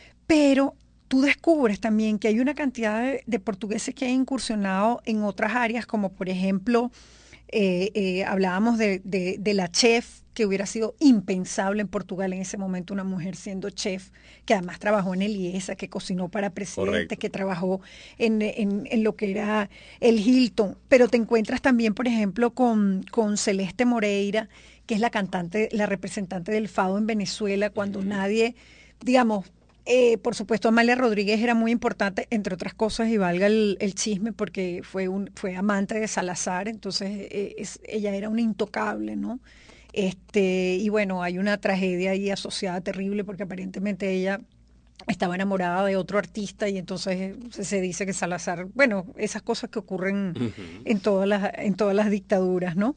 Speaker 5: Pero tú descubres también que hay una cantidad de, de portugueses que han incursionado en otras áreas, como por ejemplo, eh, eh, hablábamos de, de, de la chef, que hubiera sido impensable en Portugal en ese momento, una mujer siendo chef, que además trabajó en el IESA, que cocinó para presidentes,
Speaker 4: Correcto.
Speaker 5: que trabajó en, en, en lo que era el Hilton. Pero te encuentras también, por ejemplo, con, con Celeste Moreira, que es la cantante, la representante del Fado en Venezuela, cuando mm. nadie, digamos, Eh, por supuesto, Amalia Rodríguez era muy importante, entre otras cosas, y valga el, el chisme, porque fue, un, fue amante de Salazar, entonces eh, es, ella era una intocable, ¿no? Este, y bueno, hay una tragedia ahí asociada terrible, porque aparentemente ella estaba enamorada de otro artista, y entonces se, se dice que Salazar, bueno, esas cosas que ocurren uh-huh. en todas las, en todas las dictaduras, ¿no?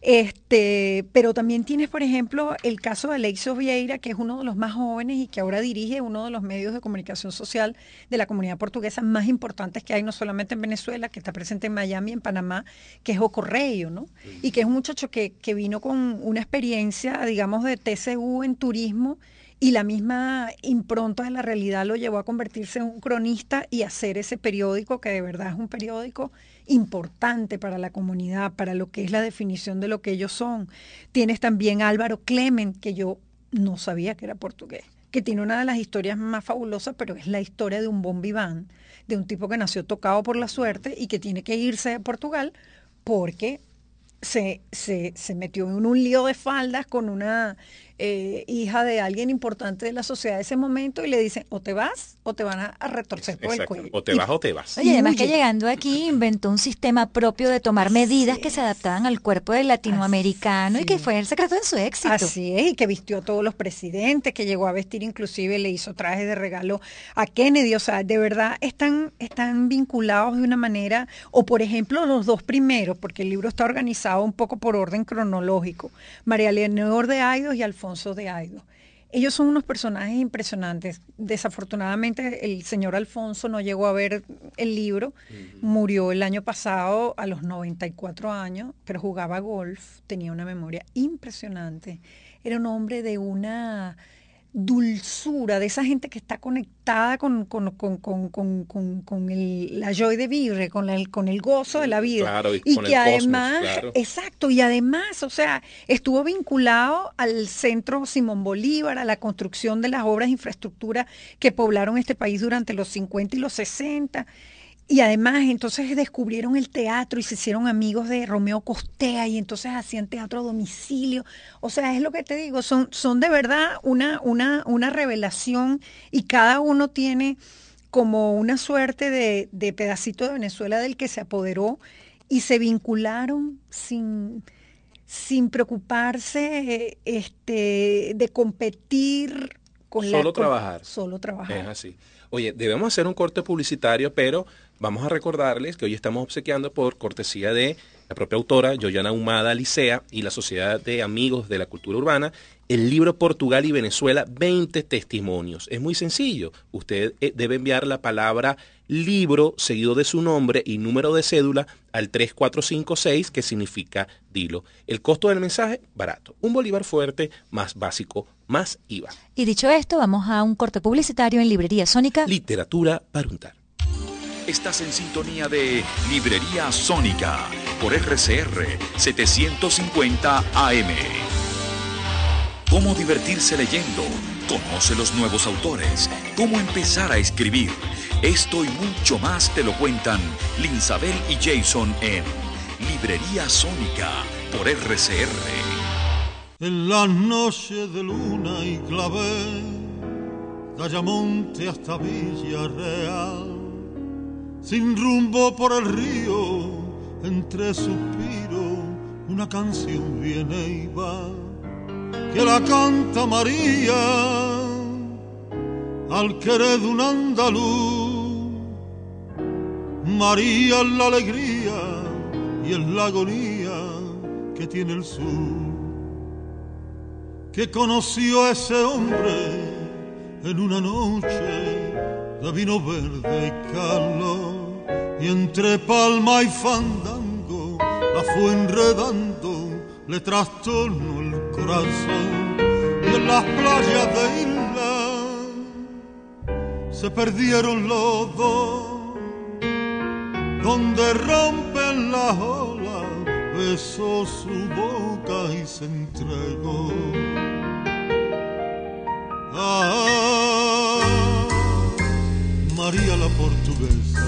Speaker 5: Este, pero también tienes, por ejemplo, el caso de Aleixo Vieira, que es uno de los más jóvenes y que ahora dirige uno de los medios de comunicación social de la comunidad portuguesa más importantes que hay, no solamente en Venezuela, que está presente en Miami, en Panamá, que es O Correio, ¿no? Uh-huh. Y que es un muchacho que, que vino con una experiencia, digamos, de T C U en turismo, y la misma impronta de la realidad lo llevó a convertirse en un cronista y hacer ese periódico, que de verdad es un periódico importante para la comunidad, para lo que es la definición de lo que ellos son. Tienes también a Álvaro Clement, que yo no sabía que era portugués, que tiene una de las historias más fabulosas, pero es la historia de un bon vivant, de un tipo que nació tocado por la suerte y que tiene que irse a Portugal porque se, se, se metió en un lío de faldas con una eh, hija de alguien importante de la sociedad de ese momento, y le dicen, o te vas o te van a, a retorcer por el cuello.
Speaker 4: O te vas o te vas.
Speaker 3: Oye, además que llegando aquí inventó un sistema propio de tomar medidas que se adaptaban al cuerpo del latinoamericano y que fue el secreto de su éxito.
Speaker 5: Así es, y que vistió a todos los presidentes, que llegó a vestir, inclusive le hizo trajes de regalo a Kennedy. O sea, de verdad están, están vinculados de una manera, o por ejemplo los dos primeros, porque el libro está organizado un poco por orden cronológico, María Leonor de Aydos y Alfonso de Aydos. Ellos son unos personajes impresionantes. Desafortunadamente el señor Alfonso no llegó a ver el libro, uh-huh. murió el año pasado a los noventa y cuatro años, pero jugaba golf, tenía una memoria impresionante, era un hombre de una dulzura, de esa gente que está conectada con, con, con, con, con, con, con el, la joy de vivre, con, la, con el gozo de la vida.
Speaker 4: Claro, y,
Speaker 5: y
Speaker 4: con
Speaker 5: que
Speaker 4: el
Speaker 5: además,
Speaker 4: cosmos, claro.
Speaker 5: exacto, y además, o sea, estuvo vinculado al Centro Simón Bolívar, a la construcción de las obras de infraestructura que poblaron este país durante los cincuenta y los sesenta. Y además entonces descubrieron el teatro y se hicieron amigos de Romeo Costea, y entonces hacían teatro a domicilio. O sea, es lo que te digo, son, son de verdad una, una, una revelación, y cada uno tiene como una suerte de, de pedacito de Venezuela del que se apoderó, y se vincularon sin, sin preocuparse este, de competir con
Speaker 4: solo
Speaker 5: la...
Speaker 4: trabajar.
Speaker 5: Solo trabajar.
Speaker 4: Es así. Oye, debemos hacer un corte publicitario, pero vamos a recordarles que hoy estamos obsequiando, por cortesía de la propia autora, Yoyana Humada Licea, y la Sociedad de Amigos de la Cultura Urbana, el libro Portugal y Venezuela, veinte testimonios. Es muy sencillo. Usted debe enviar la palabra libro seguido de su nombre y número de cédula al tres cuatro cinco seis, que significa dilo. El costo del mensaje, barato. Un bolívar fuerte, más básico, más I V A.
Speaker 3: Y dicho esto, vamos a un corte publicitario en Librería Sónica.
Speaker 4: Literatura para untar.
Speaker 1: Estás en sintonía de Librería Sónica por R C R setecientos cincuenta A M. ¿Cómo divertirse leyendo? Conoce los nuevos autores. ¿Cómo empezar a escribir? Esto y mucho más te lo cuentan Linsabel y Jason en Librería Sónica por R C R.
Speaker 6: En las noches de luna y clavel, de Ayamonte hasta Villarreal, sin rumbo por el río, entre suspiros, una canción viene y va, que la canta María, al querer de un andaluz. María es la alegría y es la agonía que tiene el sur, que conoció a ese hombre en una noche de vino verde y calor, y entre palma y fandango la fue enredando, le trastornó el corazón, y en las playas de isla se perdieron los dos, donde rompen las olas, besó su boca y se entregó. Ah, María la portuguesa,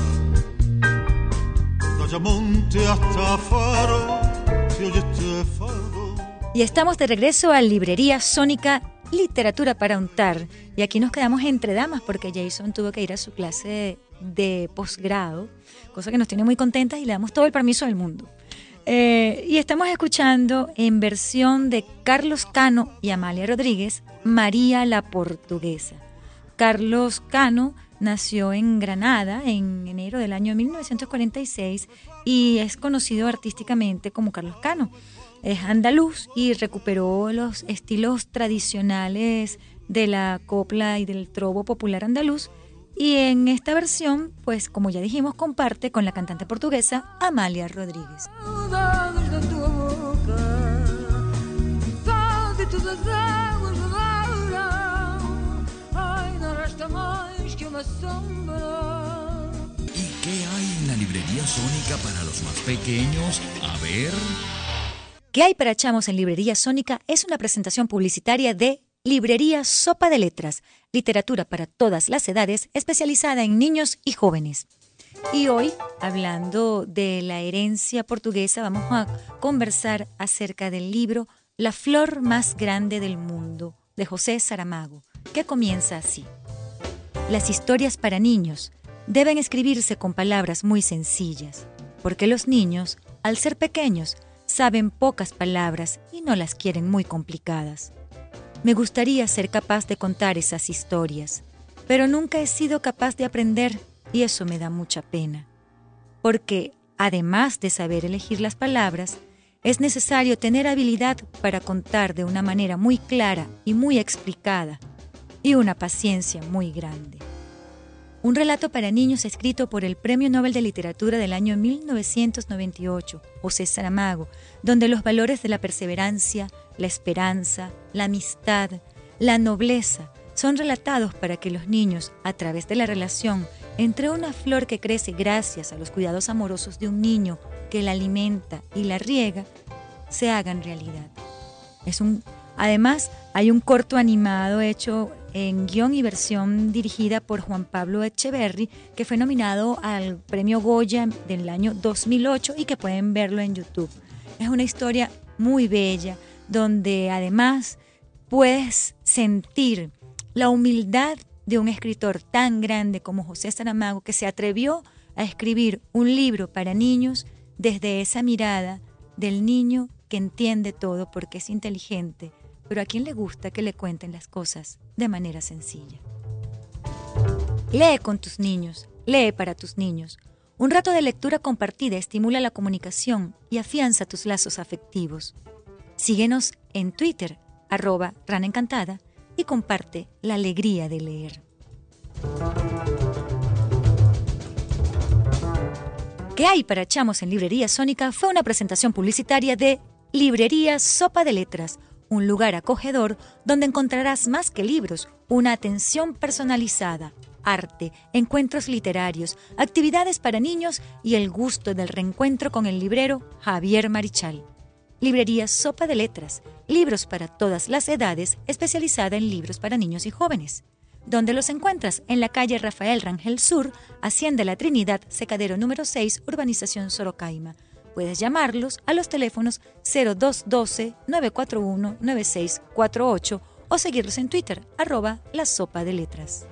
Speaker 6: de Ayamonte hasta Faro, se oye este fado.
Speaker 3: Y estamos de regreso a Librería Sónica, Literatura para untar. Y aquí nos quedamos entre damas porque Jason tuvo que ir a su clase de, de posgrado, cosa que nos tiene muy contentas y le damos todo el permiso del mundo. Eh, y estamos escuchando en versión de Carlos Cano y Amalia Rodríguez, María la Portuguesa. Carlos Cano nació en Granada en enero del año mil novecientos cuarenta y seis y es conocido artísticamente como Carlos Cano. Es andaluz y recuperó los estilos tradicionales de la copla y del trobo popular andaluz, y en esta versión, pues como ya dijimos, comparte con la cantante portuguesa Amalia Rodríguez.
Speaker 1: ¿Y qué hay en la Librería Sónica para los más pequeños? A ver...
Speaker 3: ¿Qué hay para chamos en Librería Sónica? Es una presentación publicitaria de Librería Sopa de Letras, literatura para todas las edades, especializada en niños y jóvenes. Y hoy, hablando de la herencia portuguesa, vamos a conversar acerca del libro La flor más grande del mundo, de José Saramago, que comienza así. Las historias para niños deben escribirse con palabras muy sencillas, porque los niños, al ser pequeños, saben pocas palabras y no las quieren muy complicadas. Me gustaría ser capaz de contar esas historias, pero nunca he sido capaz de aprender y eso me da mucha pena. Porque, además de saber elegir las palabras, es necesario tener habilidad para contar de una manera muy clara y muy explicada, y una paciencia muy grande. Un relato para niños escrito por el Premio Nobel de Literatura del año mil novecientos noventa y ocho, José Saramago, donde los valores de la perseverancia, la esperanza, la amistad, la nobleza son relatados para que los niños, a través de la relación entre una flor que crece gracias a los cuidados amorosos de un niño que la alimenta y la riega, se hagan realidad. Es un, además, hay un corto animado hecho en guión y versión dirigida por Juan Pablo Echeverry, que fue nominado al Premio Goya del año dos mil ocho y que pueden verlo en YouTube. Es una historia muy bella, donde además puedes sentir la humildad de un escritor tan grande como José Saramago, que se atrevió a escribir un libro para niños desde esa mirada del niño que entiende todo porque es inteligente, pero a quien le gusta que le cuenten las cosas de manera sencilla. Lee con tus niños, lee para tus niños. Un rato de lectura compartida estimula la comunicación y afianza tus lazos afectivos. Síguenos en Twitter, arroba Rana Encantada, y comparte la alegría de leer. ¿Qué hay para chamos en Librería Sónica? Fue una presentación publicitaria de Librería Sopa de Letras, un lugar acogedor donde encontrarás más que libros, una atención personalizada, arte, encuentros literarios, actividades para niños y el gusto del reencuentro con el librero Javier Marichal. Librería Sopa de Letras, libros para todas las edades, especializada en libros para niños y jóvenes. ¿Dónde los encuentras? En la calle Rafael Rangel Sur, Hacienda La Trinidad, Secadero número seis, Urbanización Sorocaima. Puedes llamarlos a los teléfonos cero dos uno dos, nueve cuatro uno, nueve seis cuatro ocho o seguirlos en Twitter, arroba la sopa de letras.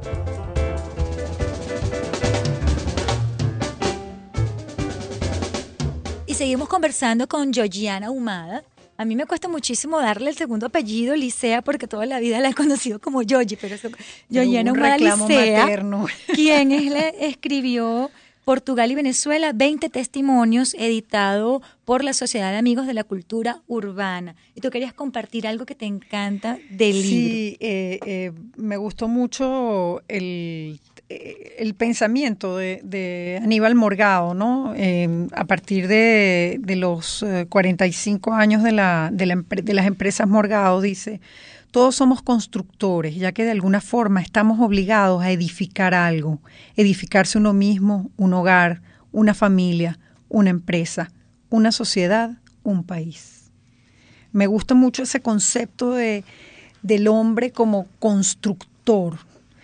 Speaker 3: Y seguimos conversando con Georgiana Humada. A mí me cuesta muchísimo darle el segundo apellido, Licea, porque toda la vida la he conocido como Yogi, pero eso, Georgiana Humada Licea, materno. Quien es, le escribió Portugal y Venezuela, veinte testimonios, editado por la Sociedad de Amigos de la Cultura Urbana. Y tú querías compartir algo que te encanta del libro.
Speaker 5: Sí, eh, eh, me gustó mucho el... el pensamiento de, de Aníbal Morgado, ¿no? Eh, a partir de, de los eh, cuarenta y cinco años de, la, de, la, de las empresas Morgado, dice, todos somos constructores, ya que de alguna forma estamos obligados a edificar algo, edificarse uno mismo, un hogar, una familia, una empresa, una sociedad, un país. Me gusta mucho ese concepto de, del hombre como constructor,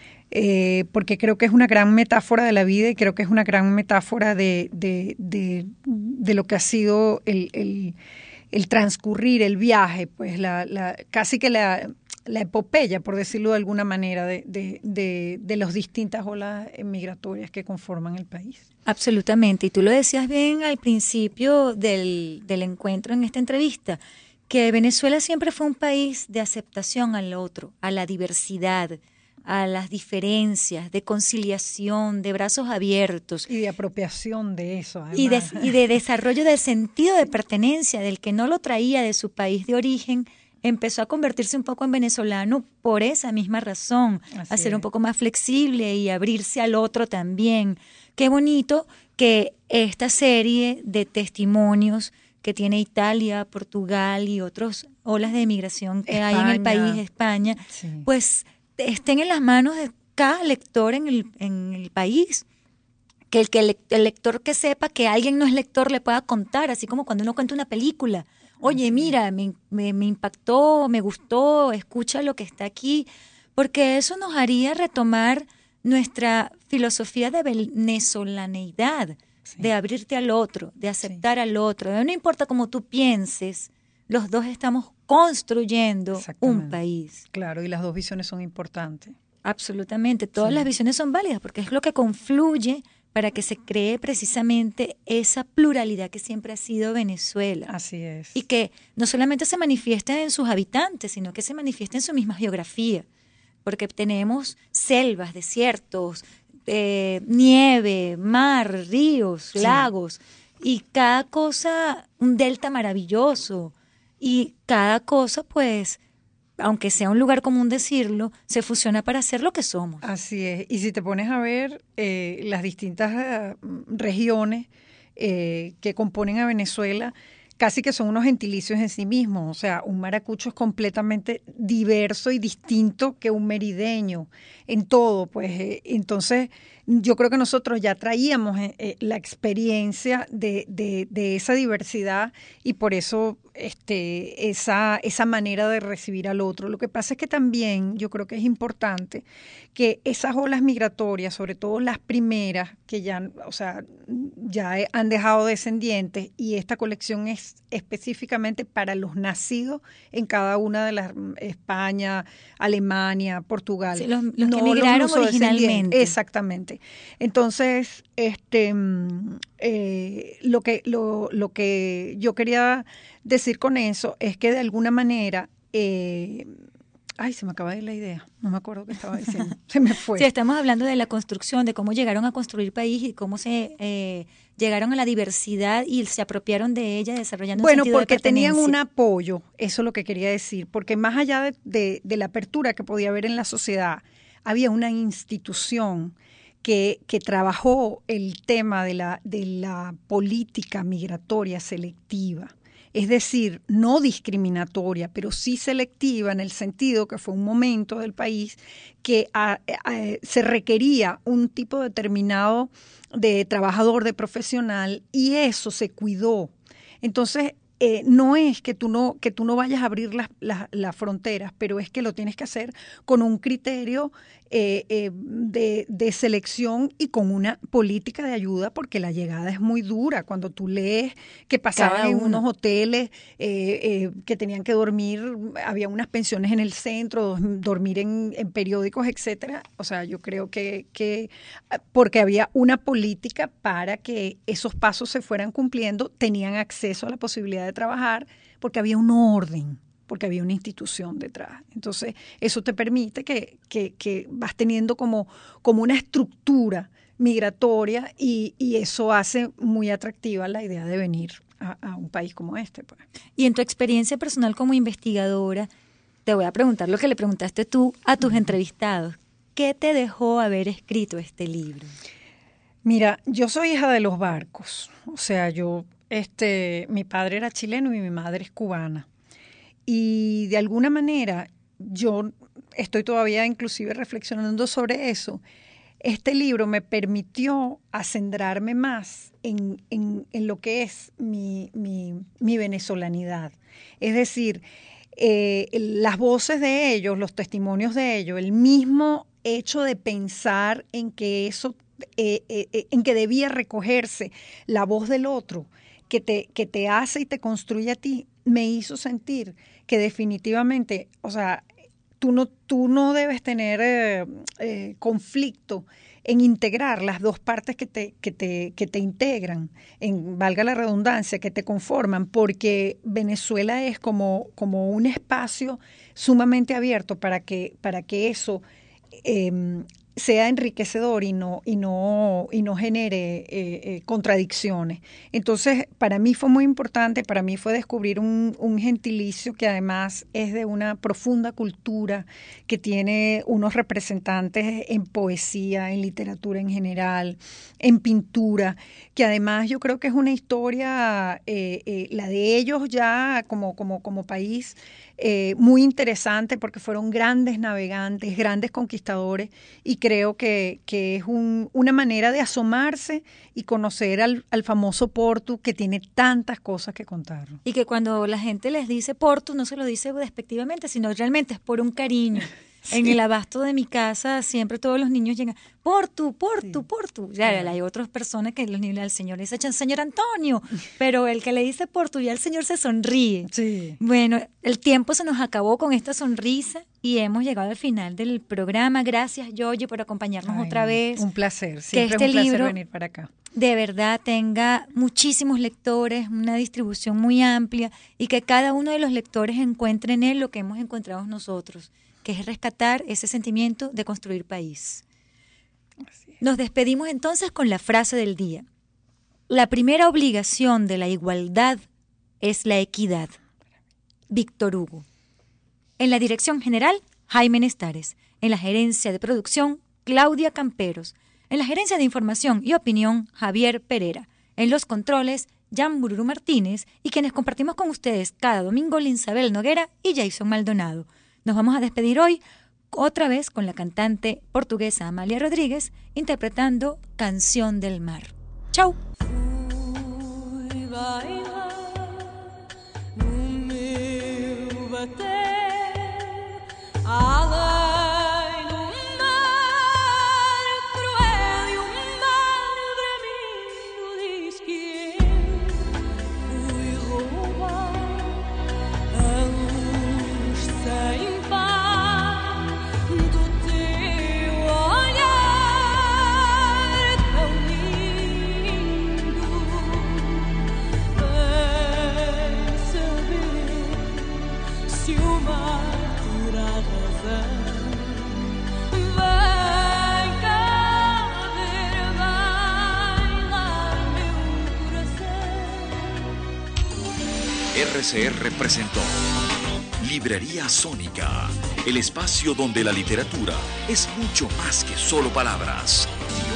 Speaker 5: Eh, porque creo que es una gran metáfora de la vida y creo que es una gran metáfora de, de, de, de lo que ha sido el, el, el transcurrir, el viaje, pues la, la, casi que la, la epopeya, por decirlo de alguna manera, de, de, de, de las distintas olas migratorias que conforman el país.
Speaker 3: Absolutamente, y tú lo decías bien al principio del, del encuentro en esta entrevista, que Venezuela siempre fue un país de aceptación al otro, a la diversidad, a las diferencias, de conciliación, de brazos abiertos.
Speaker 5: Y de apropiación de eso, además.
Speaker 3: Y de, y de desarrollo del sentido de pertenencia, del que no lo traía de su país de origen, empezó a convertirse un poco en venezolano por esa misma razón,
Speaker 5: Así
Speaker 3: a ser
Speaker 5: es.
Speaker 3: un poco más flexible y abrirse al otro también. Qué bonito que esta serie de testimonios que tiene Italia, Portugal y otras olas de emigración que
Speaker 5: España.
Speaker 3: hay en el país, España,
Speaker 5: Sí.
Speaker 3: pues estén en las manos de cada lector en el, en el país. Que el, que el, el lector que sepa que alguien no es lector le pueda contar, así como cuando uno cuenta una película. Oye, mira, me, me, me impactó, me gustó, escucha lo que está aquí, porque eso nos haría retomar nuestra filosofía de venezolaneidad, sí. de abrirte al otro, de aceptar sí. al otro. No importa cómo tú pienses, los dos estamos construyendo un país.
Speaker 5: Claro, y las dos visiones son importantes.
Speaker 3: Absolutamente, todas
Speaker 5: sí.
Speaker 3: las visiones son válidas porque es lo que confluye para que se cree precisamente esa pluralidad que siempre ha sido Venezuela.
Speaker 5: Así es.
Speaker 3: Y que no solamente se manifiesta en sus habitantes, sino que se manifiesta en su misma geografía, porque tenemos selvas, desiertos, eh, nieve, mar, ríos, sí. lagos, y cada cosa, un delta maravilloso. Y cada cosa, pues, aunque sea un lugar común decirlo, se fusiona para ser lo que somos.
Speaker 5: Así es. Y si te pones a ver eh, las distintas uh, regiones eh, que componen a Venezuela, casi que son unos gentilicios en sí mismos. O sea, un maracucho es completamente diverso y distinto que un merideño en todo. Pues eh, entonces, yo creo que nosotros ya traíamos eh, la experiencia de, de, de esa diversidad y por eso este, esa, esa manera de recibir al otro. Lo que pasa es que también yo creo que es importante que esas olas migratorias, sobre todo las primeras, que ya, o sea, ya han dejado descendientes, y esta colección es específicamente para los nacidos en cada una de las, España, Alemania, Portugal.
Speaker 3: Sí, los, los no que emigraron originalmente.
Speaker 5: Exactamente. Entonces, este, eh, lo que, lo, lo que yo quería decir con eso es que de alguna manera, eh, ay, se me acaba de ir la idea, no me acuerdo qué estaba diciendo, se me fue.
Speaker 3: Sí, estamos hablando de la construcción, de cómo llegaron a construir país y cómo se eh, llegaron a la diversidad y se apropiaron de ella desarrollando
Speaker 5: bueno,
Speaker 3: un sentido de
Speaker 5: porque
Speaker 3: pertenencia.
Speaker 5: Tenían un apoyo, eso es lo que quería decir, porque más allá de, de, de la apertura que podía haber en la sociedad, había una institución que, que trabajó el tema de la, de la política migratoria selectiva. Es decir, no discriminatoria, pero sí selectiva en el sentido que fue un momento del país que a, a, se requería un tipo determinado de trabajador, de profesional, y eso se cuidó. Entonces, eh, no es que tú no, que tú no vayas a abrir las, las, las fronteras, pero es que lo tienes que hacer con un criterio eh, eh, de, de selección y con una política de ayuda, porque la llegada es muy dura. Cuando tú lees que pasaban en unos hoteles eh, eh, que tenían que dormir, había unas pensiones en el centro, dormir en, en periódicos, etcétera. O sea, yo creo que, que porque había una política para que esos pasos se fueran cumpliendo, tenían acceso a la posibilidad de trabajar, porque había un orden, porque había una institución detrás. Entonces, eso te permite que, que, que vas teniendo como, como una estructura migratoria y, y eso hace muy atractiva la idea de venir a, a un país como este. Pues.
Speaker 3: Y en tu experiencia personal como investigadora, te voy a preguntar lo que le preguntaste tú a tus uh-huh. entrevistados. ¿Qué te dejó haber escrito este libro?
Speaker 5: Mira, yo soy hija de los barcos. O sea, yo, este, mi padre era chileno y mi madre es cubana. Y de alguna manera, yo estoy todavía inclusive reflexionando sobre eso. Este libro me permitió acendrarme más en, en, en lo que es mi, mi, mi venezolanidad. Es decir, eh, las voces de ellos, los testimonios de ellos, el mismo hecho de pensar en que eso, eh, eh, en que debía recogerse la voz del otro, que te, que te hace y te construye a ti, me hizo sentir que definitivamente, o sea, tú no, tú no debes tener eh, eh, conflicto en integrar las dos partes que te, que te, que te integran, en, valga la redundancia, que te conforman, porque Venezuela es como, como un espacio sumamente abierto para que, para que eso eh, sea enriquecedor y no, y no, y no genere eh, eh, contradicciones. Entonces, para mí fue muy importante, para mí fue descubrir un, un gentilicio que además es de una profunda cultura, que tiene unos representantes en poesía, en literatura en general, en pintura, que además yo creo que es una historia, eh, eh, la de ellos ya como, como, como país, Eh, muy interesante porque fueron grandes navegantes, grandes conquistadores y creo que, que es un, una manera de asomarse y conocer al, al famoso Portu que tiene tantas cosas que contar.
Speaker 3: Y que cuando la gente les dice Portu no se lo dice despectivamente, sino realmente es por un cariño. Sí. En el abasto de mi casa siempre todos los niños llegan, Portu, Portu, sí. Portu. Ya claro. Hay otras personas que los niños al señor les echan, señor Antonio, pero el que le dice Portu ya el señor se sonríe.
Speaker 5: Sí.
Speaker 3: Bueno, el tiempo se nos acabó con esta sonrisa y hemos llegado al final del programa. Gracias, Yoyi, por acompañarnos Ay, otra vez.
Speaker 5: Un placer, siempre
Speaker 3: que este
Speaker 5: es un placer
Speaker 3: libro
Speaker 5: venir para acá.
Speaker 3: De verdad tenga muchísimos lectores, una distribución muy amplia y que cada uno de los lectores encuentre en él lo que hemos encontrado nosotros, que es rescatar ese sentimiento de construir país. Nos despedimos entonces con la frase del día. La primera obligación de la igualdad es la equidad. Víctor Hugo. En la dirección general, Jaime Nestares. En la gerencia de producción, Claudia Camperos. En la gerencia de información y opinión, Javier Pereira. En los controles, Jan Bururu Martínez. Y quienes compartimos con ustedes cada domingo, Linsabel Noguera y Jason Maldonado. Nos vamos a despedir hoy otra vez con la cantante portuguesa Amalia Rodríguez interpretando Canción del Mar. ¡Chau!
Speaker 1: R C R presentó Librería Sónica, el espacio donde la literatura es mucho más que solo palabras.